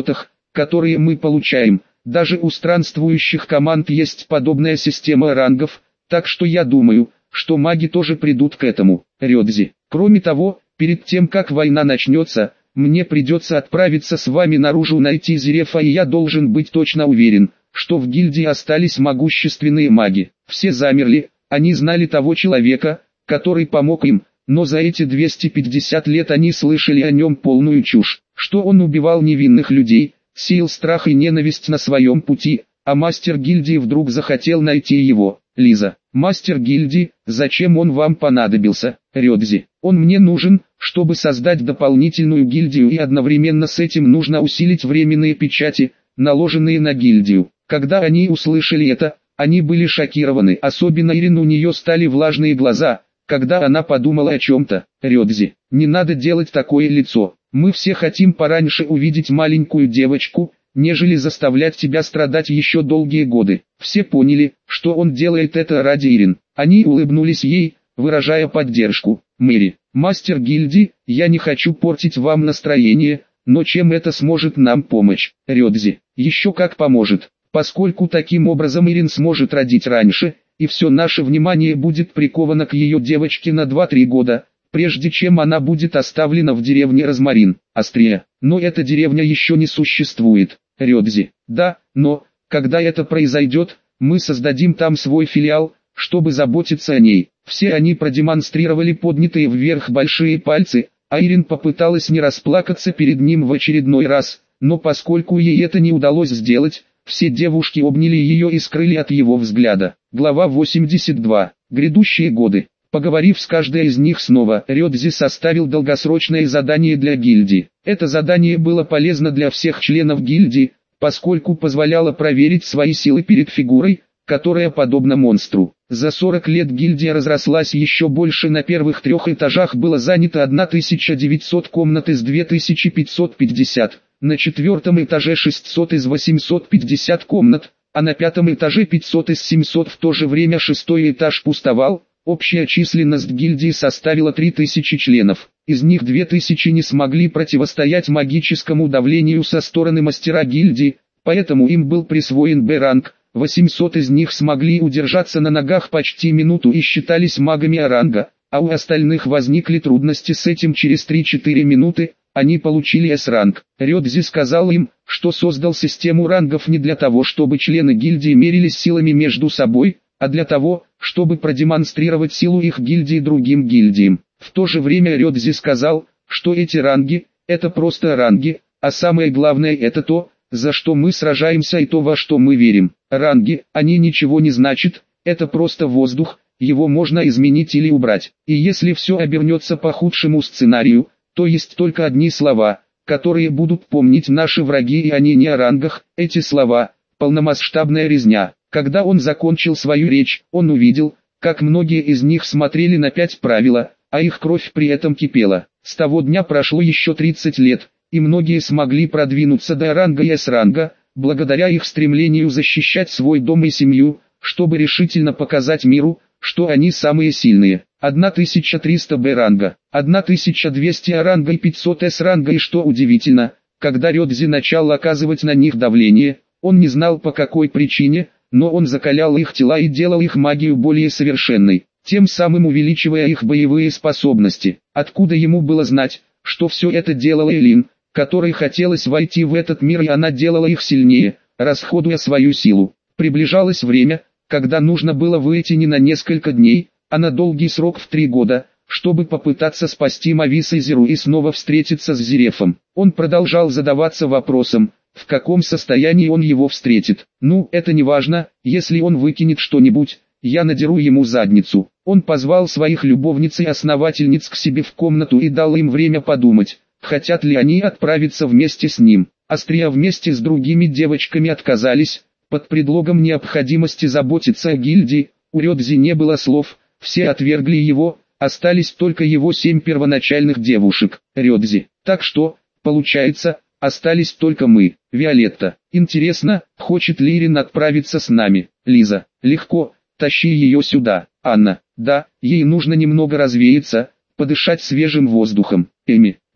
которые мы получаем. Даже у странствующих команд есть подобная система рангов, так что я думаю, что маги тоже придут к этому. Рёдзи. Кроме того, перед тем как война начнется, мне придется отправиться с вами наружу найти Зерефа, и я должен быть точно уверен, что в гильдии остались могущественные маги. Все замерли, они знали того человека, который помог им, но за эти двести пятьдесят лет они слышали о нем полную чушь, что он убивал невинных людей, сеял страх и ненависть на своем пути, а мастер гильдии вдруг захотел найти его. Лиза. Мастер гильдии, зачем он вам понадобился? Рёдзи. Он мне нужен, чтобы создать дополнительную гильдию, и одновременно с этим нужно усилить временные печати, наложенные на гильдию. Когда они услышали это, они были шокированы, особенно Ирин, у нее стали влажные глаза, когда она подумала о чем-то. Рёдзи. Не надо делать такое лицо. Мы все хотим пораньше увидеть маленькую девочку, нежели заставлять тебя страдать еще долгие годы. Все поняли, что он делает это ради Ирин. Они улыбнулись ей, выражая поддержку. Мэри, мастер гильдии, я не хочу портить вам настроение, но чем это сможет нам помочь? Рёдзи, еще как поможет, поскольку таким образом Ирин сможет родить раньше, и все наше внимание будет приковано к ее девочке на два-три года, прежде чем она будет оставлена в деревне Розмарин, Астрия. Но эта деревня еще не существует. Рёдзи. Да, но, когда это произойдет, мы создадим там свой филиал, чтобы заботиться о ней. Все они продемонстрировали поднятые вверх большие пальцы, а Ирин попыталась не расплакаться перед ним в очередной раз, но поскольку ей это не удалось сделать, все девушки обняли ее и скрыли от его взгляда. Глава восемьдесят два. Грядущие годы. Поговорив с каждой из них снова, Рёдзи составил долгосрочное задание для гильдии. Это задание было полезно для всех членов гильдии, поскольку позволяло проверить свои силы перед фигурой, которая подобна монстру. За сорок лет гильдия разрослась еще больше, на первых трех этажах было занято тысяча девятьсот комнат из две тысячи пятьсот пятьдесят, на четвертом этаже шестьсот из восьмисот пятидесяти комнат, а на пятом этаже пятьсот из семисот. В то же время шестой этаж пустовал. Общая численность гильдии составила три тысячи членов, из них две тысячи не смогли противостоять магическому давлению со стороны мастера гильдии, поэтому им был присвоен Б-ранг, восемьсот из них смогли удержаться на ногах почти минуту и считались магами А-ранга, а у остальных возникли трудности с этим через три-четыре минуты, они получили С-ранг. Рёдзи сказал им, что создал систему рангов не для того, чтобы члены гильдии мерились силами между собой, а для того, чтобы продемонстрировать силу их гильдии другим гильдиям. В то же время Рёдзи сказал, что эти ранги – это просто ранги, а самое главное – это то, за что мы сражаемся и то, во что мы верим. Ранги, они ничего не значат, это просто воздух, его можно изменить или убрать. И если все обернется по худшему сценарию, то есть только одни слова, которые будут помнить наши враги, и они не о рангах, эти слова – полномасштабная резня. Когда он закончил свою речь, он увидел, как многие из них смотрели на пять правила, а их кровь при этом кипела. С того дня прошло еще тридцать лет, и многие смогли продвинуться до ранга и С-ранга, благодаря их стремлению защищать свой дом и семью, чтобы решительно показать миру, что они самые сильные. тысяча триста Б-ранга, тысяча двести А-ранга и пятьсот С-ранга, и что удивительно, когда Рёдзи начал оказывать на них давление, он не знал по какой причине, но он закалял их тела и делал их магию более совершенной, тем самым увеличивая их боевые способности. Откуда ему было знать, что все это делала Элин, которой хотелось войти в этот мир, и она делала их сильнее, расходуя свою силу. Приближалось время, когда нужно было выйти не на несколько дней, а на долгий срок в три года, чтобы попытаться спасти Мавис и Зеру и снова встретиться с Зерефом. Он продолжал задаваться вопросом, в каком состоянии он его встретит. Ну, это не важно, если он выкинет что-нибудь, я надеру ему задницу. Он позвал своих любовниц и основательниц к себе в комнату и дал им время подумать, хотят ли они отправиться вместе с ним. Астрия вместе с другими девочками отказались, под предлогом необходимости заботиться о гильдии. У Рёдзи не было слов, все отвергли его, остались только его семь первоначальных девушек. Рёдзи. Так что, получается, остались только мы. Виолетта. Интересно, хочет ли Ирин отправиться с нами? Лиза. Легко, тащи ее сюда. Анна. Да, ей нужно немного развеяться, подышать свежим воздухом. Эми.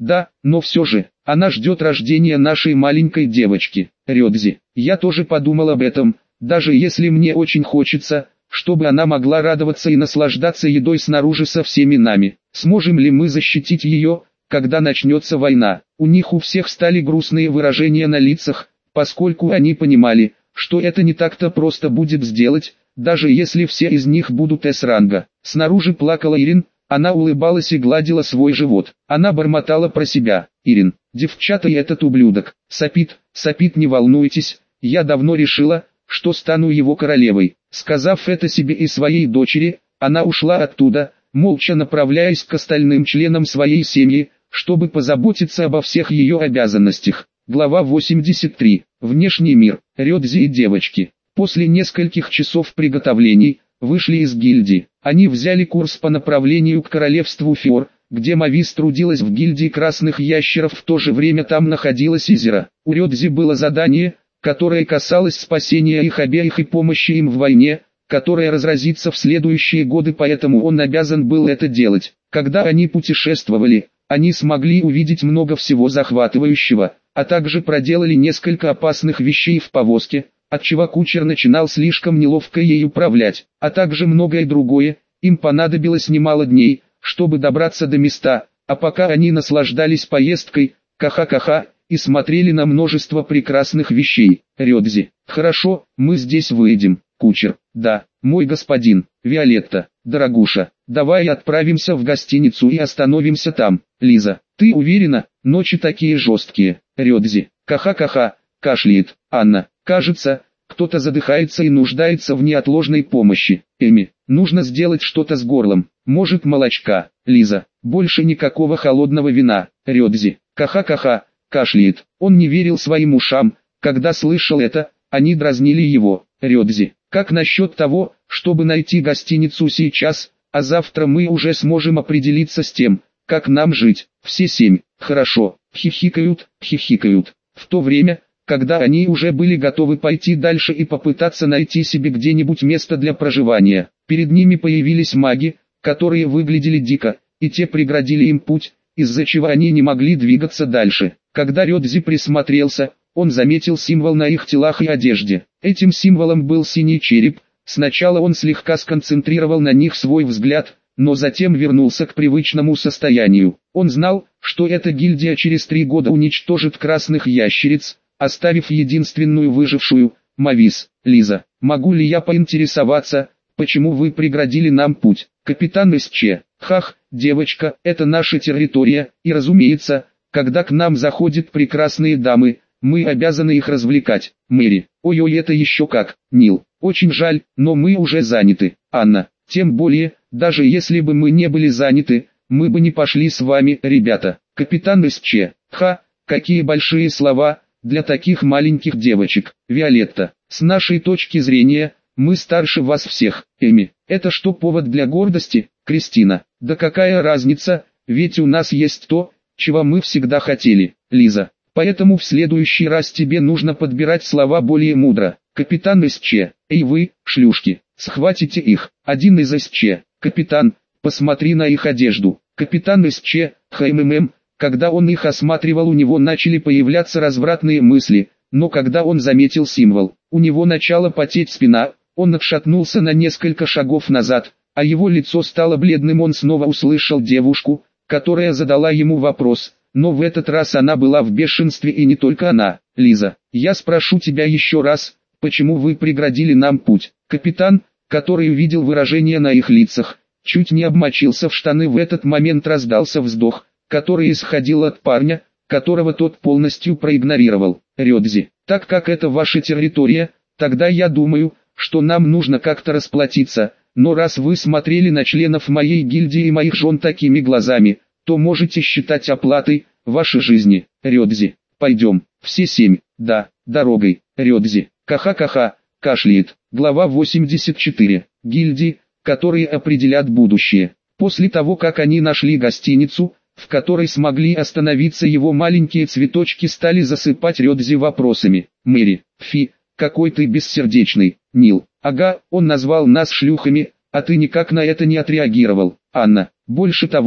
Да, но все же, она ждет рождения нашей маленькой девочки. Рёдзи, я тоже подумал об этом, даже если мне очень хочется, чтобы она могла радоваться и наслаждаться едой снаружи со всеми нами. Сможем ли мы защитить ее, когда начнется война? У них у всех стали грустные выражения на лицах, поскольку они понимали, что это не так-то просто будет сделать, даже если все из них будут эс-ранга. Снаружи плакала Ирин, она улыбалась и гладила свой живот. Она бормотала про себя. Ирин, девчата и этот ублюдок, сопит, сопит, не волнуйтесь, я давно решила, что стану его королевой. Сказав это себе и своей дочери, она ушла оттуда, молча направляясь к остальным членам своей семьи, чтобы позаботиться обо всех ее обязанностях. Глава восемьдесят три. Внешний мир. Рёдзи и девочки. После нескольких часов приготовлений, вышли из гильдии. Они взяли курс по направлению к королевству Фиор, где Мавис трудилась в гильдии красных ящеров, в то же время там находилась Изера. У Рёдзи было задание, которое касалось спасения их обеих и помощи им в войне, которая разразится в следующие годы, поэтому он обязан был это делать. Когда они путешествовали, они смогли увидеть много всего захватывающего, а также проделали несколько опасных вещей в повозке, отчего кучер начинал слишком неловко ей управлять, а также многое другое. Им понадобилось немало дней, чтобы добраться до места, а пока они наслаждались поездкой, ка-ха-ка-ха, и смотрели на множество прекрасных вещей. Рёдзи, хорошо, мы здесь выйдем. Кучер, да, мой господин. Виолетта, дорогуша, давай отправимся в гостиницу и остановимся там. Лиза, ты уверена? Ночи такие жесткие. Рёдзи, ка-ха-ка-ха, кашляет. Анна, кажется, кто-то задыхается и нуждается в неотложной помощи. Эми, нужно сделать что-то с горлом. Может, молочка. Лиза, больше никакого холодного вина. Рёдзи, ка-ха-ка-ха, кашляет. Он не верил своим ушам, когда слышал это, они дразнили его. Рёдзи, как насчет того, чтобы найти гостиницу сейчас, а завтра мы уже сможем определиться с тем, как нам жить. Все семь, хорошо, хихикают, хихикают. В то время, когда они уже были готовы пойти дальше и попытаться найти себе где-нибудь место для проживания, перед ними появились маги, которые выглядели дико, и те преградили им путь, из-за чего они не могли двигаться дальше. Когда Рёдзи присмотрелся, он заметил символ на их телах и одежде. Этим символом был синий череп. Сначала он слегка сконцентрировал на них свой взгляд, но затем вернулся к привычному состоянию. Он знал, что эта гильдия через три года уничтожит красных ящериц, оставив единственную выжившую, Мавис. Лиза, могу ли я поинтересоваться, почему вы преградили нам путь? Капитан СЧ. Хах, девочка, это наша территория, и разумеется, когда к нам заходят прекрасные дамы, мы обязаны их развлекать. Мэри, ой-ой, это еще как. Нил, очень жаль, но мы уже заняты. Анна, тем более, даже если бы мы не были заняты, мы бы не пошли с вами, ребята. Капитан СЧ. Ха, какие большие слова для таких маленьких девочек. Виолетта, с нашей точки зрения, мы старше вас всех. Эми, это что, повод для гордости? Кристина, да какая разница, ведь у нас есть то, чего мы всегда хотели. Лиза, поэтому в следующий раз тебе нужно подбирать слова более мудро. Капитан СЧ, эй вы, шлюшки, схватите их. Один из СЧ, капитан, посмотри на их одежду. Капитан СЧ, хммм, когда он их осматривал, у него начали появляться развратные мысли, но когда он заметил символ, у него начала потеть спина, он отшатнулся на несколько шагов назад, а его лицо стало бледным. Он снова услышал девушку, которая задала ему вопрос, но в этот раз она была в бешенстве, и не только она. Лиза, я спрошу тебя еще раз, почему вы преградили нам путь? Капитан, который увидел выражение на их лицах, чуть не обмочился в штаны. В этот момент раздался вздох, который исходил от парня, которого тот полностью проигнорировал. Рёдзи, так как это ваша территория, тогда я думаю, что нам нужно как-то расплатиться, но раз вы смотрели на членов моей гильдии и моих жен такими глазами, то можете считать оплатой вашей жизни. Рёдзи, пойдем, все семь, да, дорогой. Рёдзи, ка-ха-ка-ха, кашляет. Глава восемьдесят четыре. Гильдии, которые определят будущее. После того, как они нашли гостиницу, в которой смогли остановиться, его маленькие цветочки стали засыпать Рёдзи вопросами. Мэри, фи, какой ты бессердечный. Нил, ага, он назвал нас шлюхами, а ты никак на это не отреагировал. Анна, больше того,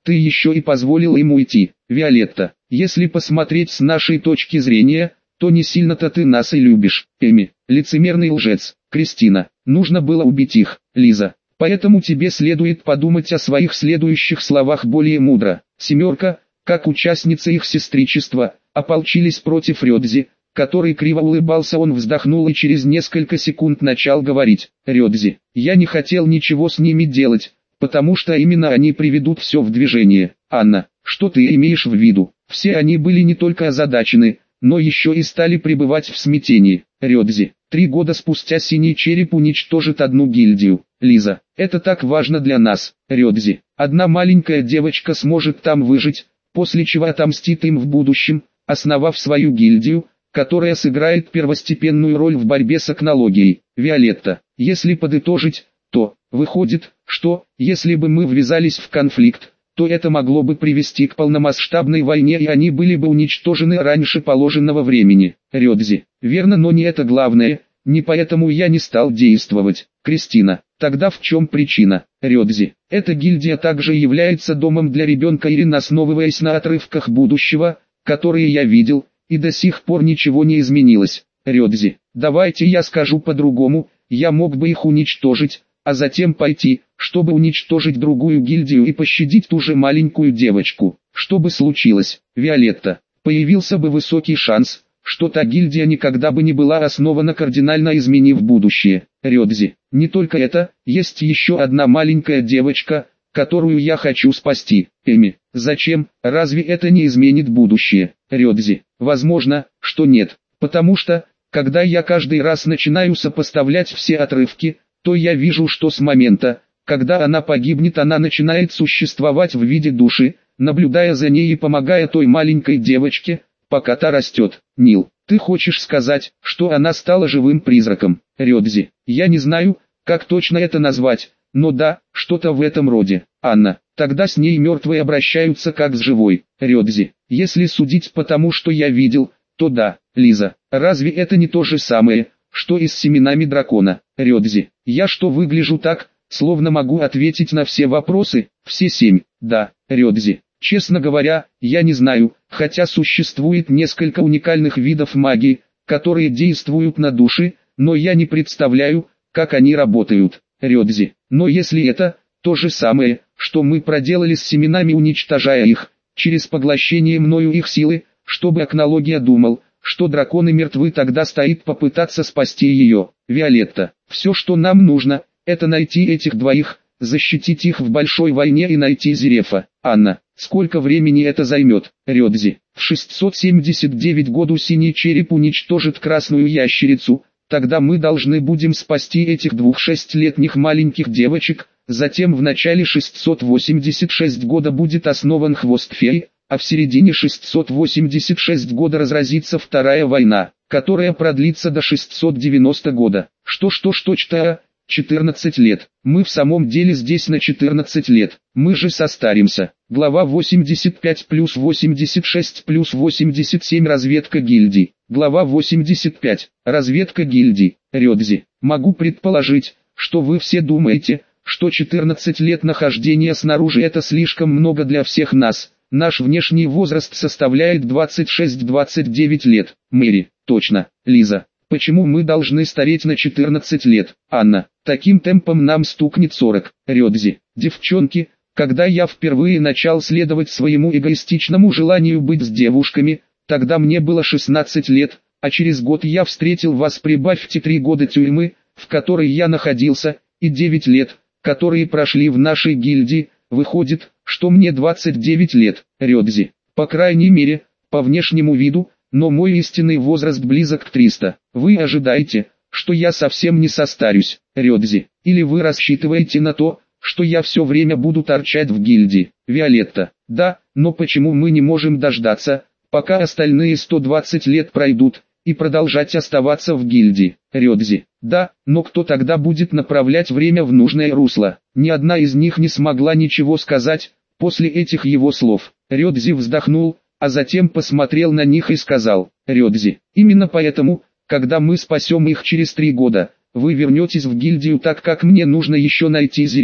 ты еще и позволил им уйти. Виолетта, если посмотреть с нашей точки зрения, то не сильно-то ты нас и любишь. Эми, лицемерный лжец. Кристина, нужно было убить их. Лиза, поэтому тебе следует подумать о своих следующих словах более мудро. Семерка, как участница их сестричества, ополчились против Рёдзи, который криво улыбался. Он вздохнул и через несколько секунд начал говорить. Рёдзи, я не хотел ничего с ними делать, потому что именно они приведут все в движение. Анна, что ты имеешь в виду? Все они были не только озадачены, но еще и стали пребывать в смятении. Рёдзи, три года спустя Синий Череп уничтожит одну гильдию. Лиза, это так важно для нас. Рёдзи, одна маленькая девочка сможет там выжить, после чего отомстит им в будущем, основав свою гильдию, которая сыграет первостепенную роль в борьбе с акнологией. Виолетта, если подытожить, то, выходит, что, если бы мы ввязались в конфликт, то это могло бы привести к полномасштабной войне и они были бы уничтожены раньше положенного времени. Рёдзи, верно, но не это главное, не поэтому я не стал действовать. Кристина, тогда в чем причина? Рёдзи, эта гильдия также является домом для ребенка Ирин, основываясь на отрывках будущего, которые я видел, и до сих пор ничего не изменилось. Рёдзи, давайте я скажу по-другому, я мог бы их уничтожить, а затем пойти, чтобы уничтожить другую гильдию и пощадить ту же маленькую девочку. Что бы случилось, Виолетта, появился бы высокий шанс, что та гильдия никогда бы не была основана, кардинально изменив будущее. Рёдзи, не только это, есть еще одна маленькая девочка, которую я хочу спасти. Эми, зачем, разве это не изменит будущее? Рёдзи, возможно, что нет, потому что, когда я каждый раз начинаю сопоставлять все отрывки, то я вижу, что с момента, когда она погибнет, она начинает существовать в виде души, наблюдая за ней и помогая той маленькой девочке, пока та растет. Нил, ты хочешь сказать, что она стала живым призраком? Рёдзи, я не знаю, как точно это назвать, но да, что-то в этом роде. Анна, тогда с ней мертвые обращаются как с живой. Рёдзи, если судить по тому, что я видел, то да. Лиза, разве это не то же самое, что и с семенами дракона? Рёдзи, я что, выгляжу так, словно могу ответить на все вопросы? Все семь, да. Рёдзи, честно говоря, я не знаю, хотя существует несколько уникальных видов магии, которые действуют на души, но я не представляю, как они работают. Рёдзи, но если это то же самое, что мы проделали с семенами, уничтожая их, через поглощение мною их силы, чтобы акнология думал, что драконы мертвы, тогда стоит попытаться спасти ее. Виолетта, все, что нам нужно, это найти этих двоих, защитить их в большой войне и найти Зерефа. Анна, сколько времени это займет? Рёдзи, в шестьсот семьдесят девятом году Синий Череп уничтожит Красную Ящерицу, тогда мы должны будем спасти этих двух шестилетних маленьких девочек, затем в начале шестьсот восемьдесят шестого года будет основан Хвост Феи, а в середине шестьсот восемьдесят шестого года разразится Вторая война, которая продлится до шестьсот девяностого года. Что-что-что-что, четырнадцать лет. Мы в самом деле здесь на четырнадцать лет. Мы же состаримся. Глава восемьдесят пять плюс восемьдесят шесть плюс восемьдесят семь. Разведка гильдий. Глава восемьдесят пять. Разведка гильдий. Рёдзи, могу предположить, что вы все думаете, что четырнадцать лет нахождения снаружи это слишком много для всех нас. Наш внешний возраст составляет двадцать шесть — двадцать девять лет. Мэри, точно. Лиза, почему мы должны стареть на четырнадцать лет? Анна, таким темпом нам стукнет сорок. Рёдзи, девчонки, когда я впервые начал следовать своему эгоистичному желанию быть с девушками, тогда мне было шестнадцать лет, а через год я встретил вас. Прибавьте три года тюрьмы, в которой я находился, и девять лет, которые прошли в нашей гильдии, выходит, что мне двадцать девять лет. Рёдзи, по крайней мере, по внешнему виду, но мой истинный возраст близок к триста. Вы ожидаете, что я совсем не состарюсь? Рёдзи, или вы рассчитываете на то, что я все время буду торчать в гильдии? Виолетта, да, но почему мы не можем дождаться, пока остальные сто двадцать лет пройдут, и продолжать оставаться в гильдии? Рёдзи, да, но кто тогда будет направлять время в нужное русло? Ни одна из них не смогла ничего сказать, после этих его слов. Рёдзи вздохнул, а затем посмотрел на них и сказал: Рёдзи, именно поэтому, когда мы спасем их через три года, вы вернетесь в гильдию, так как мне нужно еще найти Зерефа.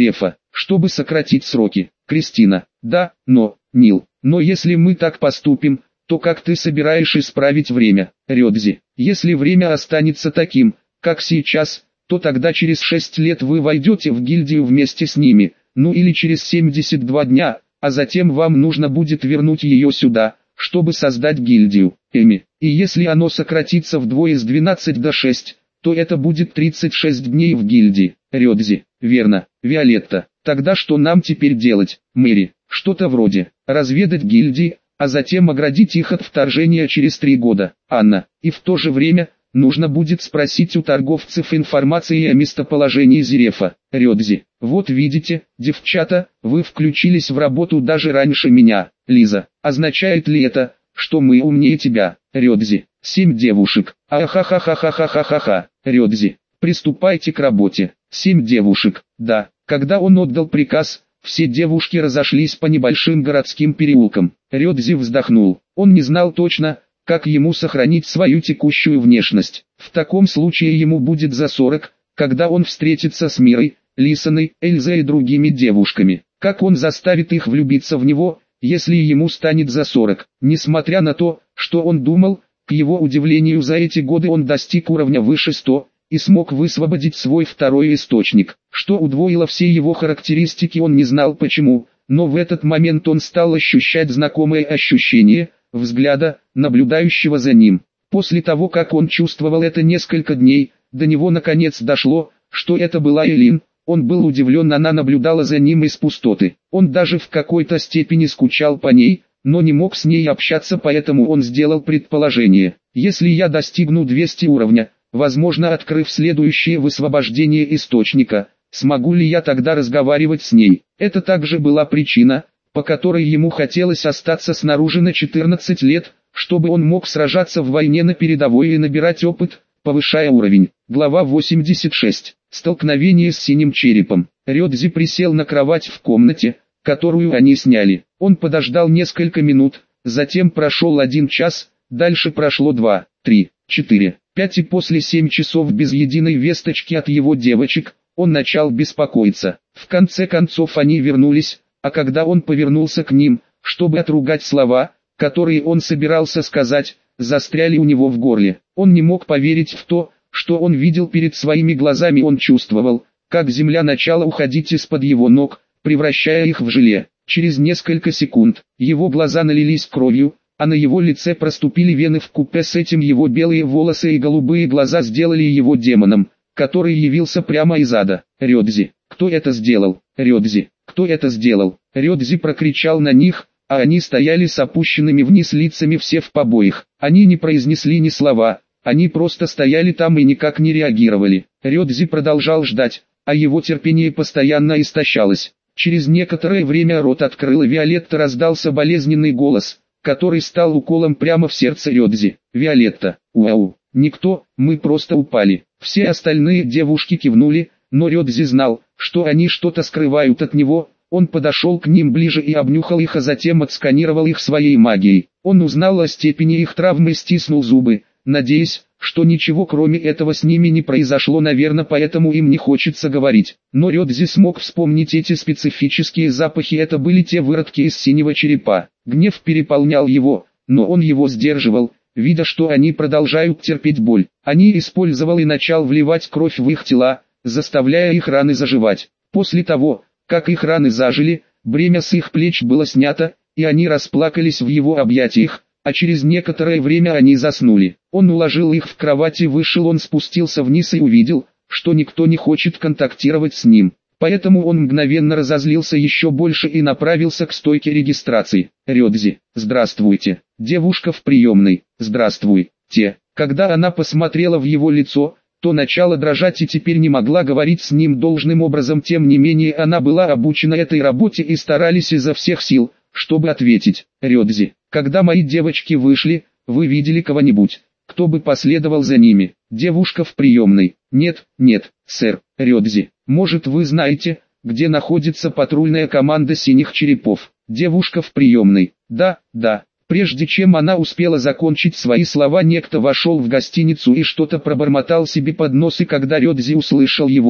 чтобы сократить сроки. Кристина: да, но, Нил, но если мы так поступим, то как ты собираешься исправить время? Рёдзи: если время останется таким, как сейчас, то тогда через шесть лет вы войдете в гильдию вместе с ними, ну или через семьдесят два дня, а затем вам нужно будет вернуть ее сюда, чтобы создать гильдию. Эми: и если оно сократится вдвое с двенадцати до шести, то это будет тридцать шесть дней в гильдии. Рёдзи: верно. Виолетта: тогда что нам теперь делать? Мэри: что-то вроде разведать гильдии, а затем оградить их от вторжения через три года. Анна: и в то же время нужно будет спросить у торговцев информации о местоположении Зерефа. Рёдзи: вот видите, девчата, вы включились в работу даже раньше меня. Лиза: означает ли это, что мы умнее тебя? Рёдзи: семь девушек. Ахахахахахахаха. Рёдзи: приступайте к работе. Семь девушек. Да. Когда он отдал приказ, все девушки разошлись по небольшим городским переулкам. Рёдзи вздохнул. Он не знал точно, как ему сохранить свою текущую внешность. В таком случае ему будет за сорок, когда он встретится с Мирой, Лисаной, Эльзой и другими девушками. Как он заставит их влюбиться в него, если ему станет за сорок? Несмотря на то, что он думал, к его удивлению за эти годы он достиг уровня выше ста и смог высвободить свой второй источник, что удвоило все его характеристики. Он не знал почему, но в этот момент он стал ощущать знакомое ощущение взгляда, наблюдающего за ним. После того, как он чувствовал это несколько дней, до него наконец дошло, что это была Элин. Он был удивлен, она наблюдала за ним из пустоты. Он даже в какой-то степени скучал по ней, но не мог с ней общаться, поэтому он сделал предположение: если я достигну двухсот уровня, возможно, открыв следующее высвобождение источника, смогу ли я тогда разговаривать с ней? Это также была причина, по которой ему хотелось остаться снаружи на четырнадцать лет, чтобы он мог сражаться в войне на передовой и набирать опыт, повышая уровень. Глава восемьдесят шесть. Столкновение с синим черепом. Рёдзи присел на кровать в комнате, которую они сняли. Он подождал несколько минут, затем прошел один час, дальше прошло два, три, четыре, пять и после семи часов без единой весточки от его девочек, он начал беспокоиться. В конце концов они вернулись, а когда он повернулся к ним, чтобы отругать слова, которые он собирался сказать, застряли у него в горле. Он не мог поверить в то, что он видел перед своими глазами. Он чувствовал, как земля начала уходить из-под его ног, превращая их в желе. Через несколько секунд его глаза налились кровью, а на его лице проступили вены. Вкупе с этим его белые волосы и голубые глаза сделали его демоном, который явился прямо из ада. Рёдзи: кто это сделал? Рёдзи: кто это сделал? Рёдзи прокричал на них, а они стояли с опущенными вниз лицами, все в побоях. Они не произнесли ни слова, они просто стояли там и никак не реагировали. Рёдзи продолжал ждать, а его терпение постоянно истощалось. Через некоторое время рот открыла Виолетта, раздался болезненный голос, который стал уколом прямо в сердце Рёдзи. Виолетта: уау, никто, мы просто упали. Все остальные девушки кивнули, но Рёдзи знал, что они что-то скрывают от него. Он подошел к ним ближе и обнюхал их, а затем отсканировал их своей магией. Он узнал о степени их травмы и стиснул зубы, надеясь, что ничего кроме этого с ними не произошло, наверное, поэтому им не хочется говорить. Но Рёдзи смог вспомнить эти специфические запахи, это были те выродки из синего черепа. Гнев переполнял его, но он его сдерживал, видя, что они продолжают терпеть боль. Они использовал и начал вливать кровь в их тела, заставляя их раны заживать. После того, как их раны зажили, бремя с их плеч было снято, и они расплакались в его объятиях, а через некоторое время они заснули. Он уложил их в кровать и вышел. Он спустился вниз и увидел, что никто не хочет контактировать с ним. Поэтому он мгновенно разозлился еще больше и направился к стойке регистрации. Рёдзи: здравствуйте. Девушка в приемной: здравствуйте. Когда она посмотрела в его лицо, то начала дрожать и теперь не могла говорить с ним должным образом. Тем не менее она была обучена этой работе и старались изо всех сил, чтобы ответить. Рёдзи: когда мои девочки вышли, вы видели кого-нибудь, кто бы последовал за ними? Девушка в приемной: нет, нет, сэр. Рёдзи: может, вы знаете, где находится патрульная команда синих черепов? Девушка в приемной: да, да. Прежде чем она успела закончить свои слова, некто вошел в гостиницу и что-то пробормотал себе под нос, и когда Рёдзи услышал его,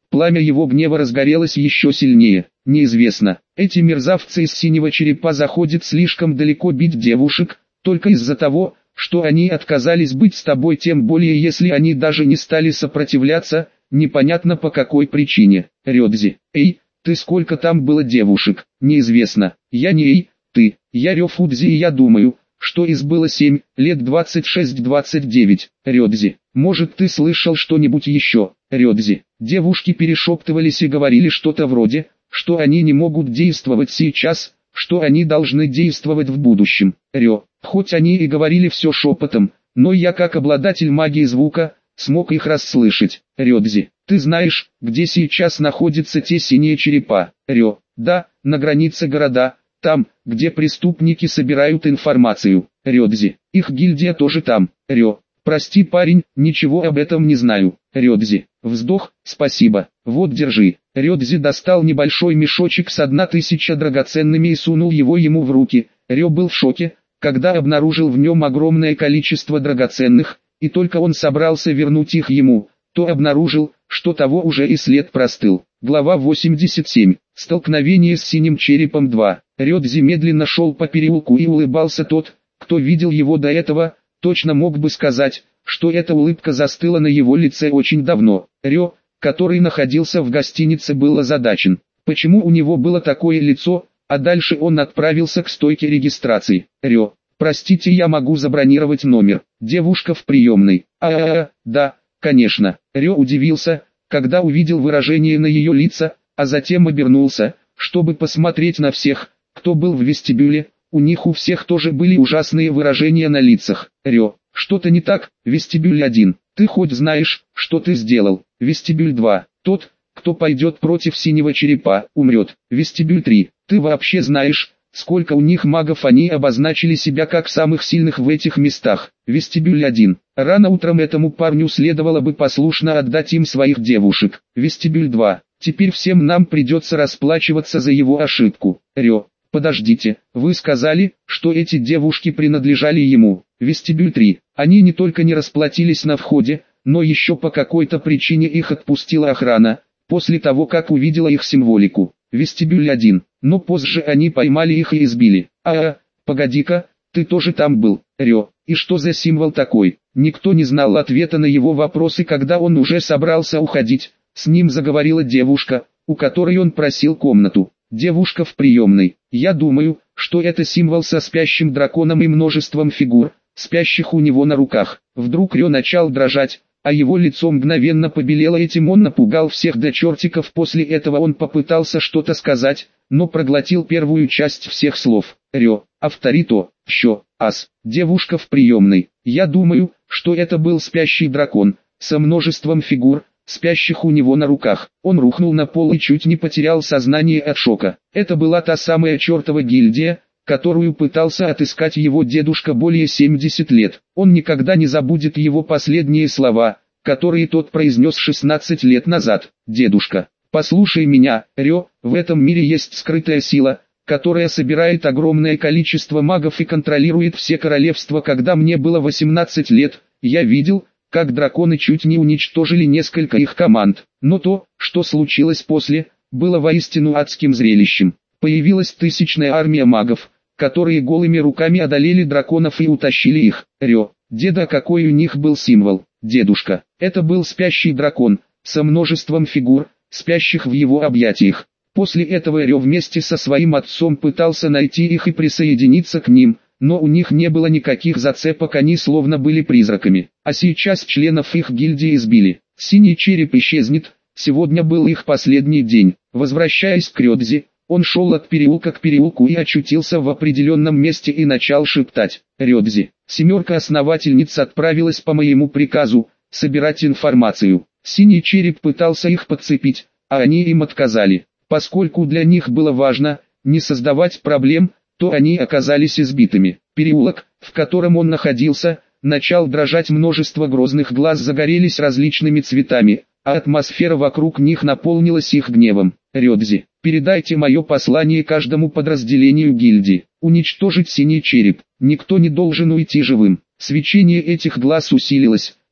Пламя его гнева разгорелось еще сильнее. Неизвестно, эти мерзавцы из синего черепа заходят слишком далеко бить девушек, только из-за того, что они отказались быть с тобой, тем более если они даже не стали сопротивляться, непонятно по какой причине. Рёдзи, эй, ты сколько там было девушек? Неизвестно, я не эй, ты, я Рёфудзи и я думаю, что из было семь, лет двадцать шесть двадцать девять. Рёдзи, может ты слышал что-нибудь еще? Рёдзи, девушки перешептывались и говорили что-то вроде, что они не могут действовать сейчас, что они должны действовать в будущем. Рё, хоть они и говорили все шепотом, но я как обладатель магии звука, смог их расслышать. Рёдзи, ты знаешь, где сейчас находятся те синие черепа? Рё, да, на границе города, там, где преступники собирают информацию. Рёдзи, их гильдия тоже там. Рё, прости парень, ничего об этом не знаю. Рёдзи, вздох, спасибо, вот держи. Рёдзи достал небольшой мешочек с одна тысяча драгоценными и сунул его ему в руки. Рё был в шоке, когда обнаружил в нем огромное количество драгоценных, и только он собрался вернуть их ему, то обнаружил, что того уже и след простыл. Глава восемьдесят семь. Столкновение с синим черепом два. Рёдзи медленно шел по переулку и улыбался. Тот, кто видел его до этого, точно мог бы сказать, что эта улыбка застыла на его лице очень давно. Рё, который находился в гостинице, был озадачен. Почему у него было такое лицо, а дальше он отправился к стойке регистрации. Рё, простите, я могу забронировать номер. Девушка в приемной. А-а-а, да, конечно. Рё удивился, когда увидел выражение на ее лица, а затем обернулся, чтобы посмотреть на всех, кто был в вестибюле. У них у всех тоже были ужасные выражения на лицах. Рё, что-то не так? Вестибюль один. Ты хоть знаешь, что ты сделал? Вестибюль два. Тот, кто пойдет против синего черепа, умрет. Вестибюль три. Ты вообще знаешь, сколько у них магов? Они обозначили себя как самых сильных в этих местах. Вестибюль один. Рано утром этому парню следовало бы послушно отдать им своих девушек. Вестибюль два. Теперь всем нам придется расплачиваться за его ошибку. Рё, подождите, вы сказали, что эти девушки принадлежали ему. Вестибюль три. Они не только не расплатились на входе, но еще по какой-то причине их отпустила охрана, после того как увидела их символику. Вестибюль один. Но позже они поймали их и избили. А, погоди-ка, ты тоже там был. Рё, и что за символ такой? Никто не знал ответа на его вопросы, когда он уже собрался уходить. С ним заговорила девушка, у которой он просил комнату. Девушка в приемной. Я думаю, что это символ со спящим драконом и множеством фигур, спящих у него на руках. Вдруг Рё начал дрожать, а его лицо мгновенно побелело. Этим он напугал всех до чертиков. После этого он попытался что-то сказать, но проглотил первую часть всех слов. Рё, авторито, щё, ас, девушка в приемной. Я думаю, что это был спящий дракон, со множеством фигур, спящих у него на руках. Он рухнул на пол и чуть не потерял сознание от шока. Это была та самая чертова гильдия, которую пытался отыскать его дедушка более семидесяти лет. Он никогда не забудет его последние слова, которые тот произнес шестнадцать лет назад. «Дедушка, послушай меня, Рё, в этом мире есть скрытая сила, которая собирает огромное количество магов и контролирует все королевства. Когда мне было восемнадцать лет, я видел, как драконы чуть не уничтожили несколько их команд. Но то, что случилось после, было воистину адским зрелищем. Появилась тысячная армия магов, которые голыми руками одолели драконов и утащили их. Рё, деда, какой у них был символ? Дедушка, это был спящий дракон, со множеством фигур, спящих в его объятиях. После этого Рё вместе со своим отцом пытался найти их и присоединиться к ним, но у них не было никаких зацепок, они словно были призраками. А сейчас членов их гильдии избили. Синий череп исчезнет, сегодня был их последний день. Возвращаясь к Рёдзи, он шел от переулка к переулку и очутился в определенном месте и начал шептать. Рёдзи, семерка основательниц отправилась по моему приказу, собирать информацию. Синий череп пытался их подцепить, а они им отказали. Поскольку для них было важно не создавать проблем, то они оказались избитыми. Переулок, в котором он находился, начал дрожать, множество грозных глаз загорелись различными цветами, а атмосфера вокруг них наполнилась их гневом. Рёдзи, передайте мое послание каждому подразделению гильдии. Уничтожить синий череп. Никто не должен уйти живым. Свечение этих глаз усилилось,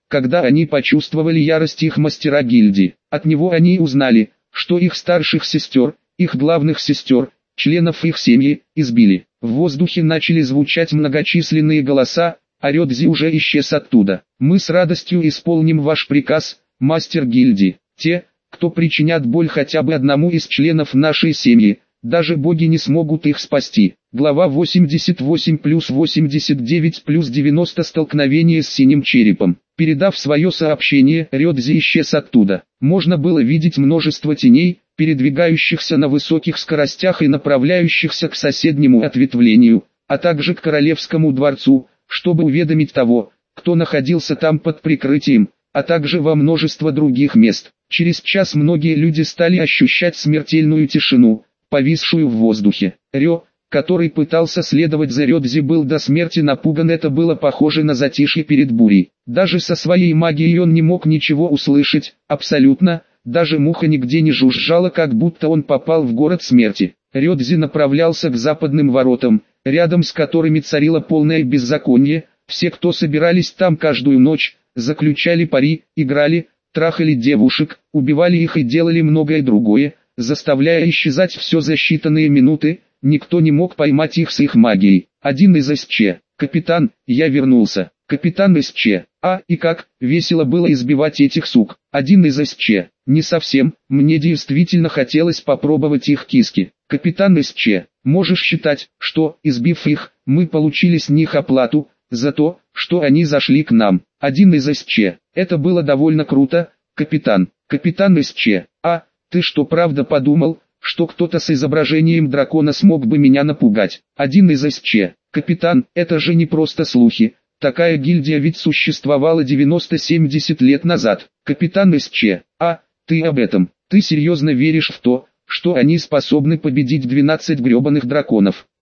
когда они почувствовали ярость их мастера гильдии. От него они узнали, что их старших сестер, их главных сестер, членов их семьи, избили. В воздухе начали звучать многочисленные голоса, а Рёдзи уже исчез оттуда. «Мы с радостью исполним ваш приказ, мастер гильдии. Те, кто причинят боль хотя бы одному из членов нашей семьи, даже боги не смогут их спасти». Глава восемьдесят восемь плюс восемьдесят девять плюс девяносто. Столкновение с синим черепом. Передав свое сообщение, Рёдзи исчез оттуда. Можно было видеть множество теней, передвигающихся на высоких скоростях и направляющихся к соседнему ответвлению, а также к королевскому дворцу, чтобы уведомить того, кто находился там под прикрытием, а также во множество других мест. Через час многие люди стали ощущать смертельную тишину, повисшую в воздухе. Рё, который пытался следовать за Рёдзи, был до смерти напуган. Это было похоже на затишье перед бурей. Даже со своей магией он не мог ничего услышать, абсолютно, даже муха нигде не жужжала, как будто он попал в город смерти. Рёдзи направлялся к западным воротам, рядом с которыми царило полное беззаконие. Все, кто собирались там каждую ночь, заключали пари, играли, трахали девушек, убивали их и делали многое другое, заставляя исчезать все за считанные минуты. Никто не мог поймать их с их магией. Один из СЧ. «Капитан, я вернулся». Капитан СЧ. «А, и как, весело было избивать этих сук». Один из СЧ. «Не совсем, мне действительно хотелось попробовать их киски». Капитан СЧ. «Можешь считать, что, избив их, мы получили с них оплату, за то, что они зашли к нам». Один из СЧ. «Это было довольно круто, капитан». Капитан СЧ. «А, ты что, правда подумал, что кто-то с изображением дракона смог бы меня напугать?» Один из СЧ. «Капитан, это же не просто слухи, такая гильдия ведь существовала девяносто-семьдесят лет назад». Капитан СЧ. «А, ты об этом, ты серьезно веришь в то, что они способны победить двенадцать гребаных драконов?»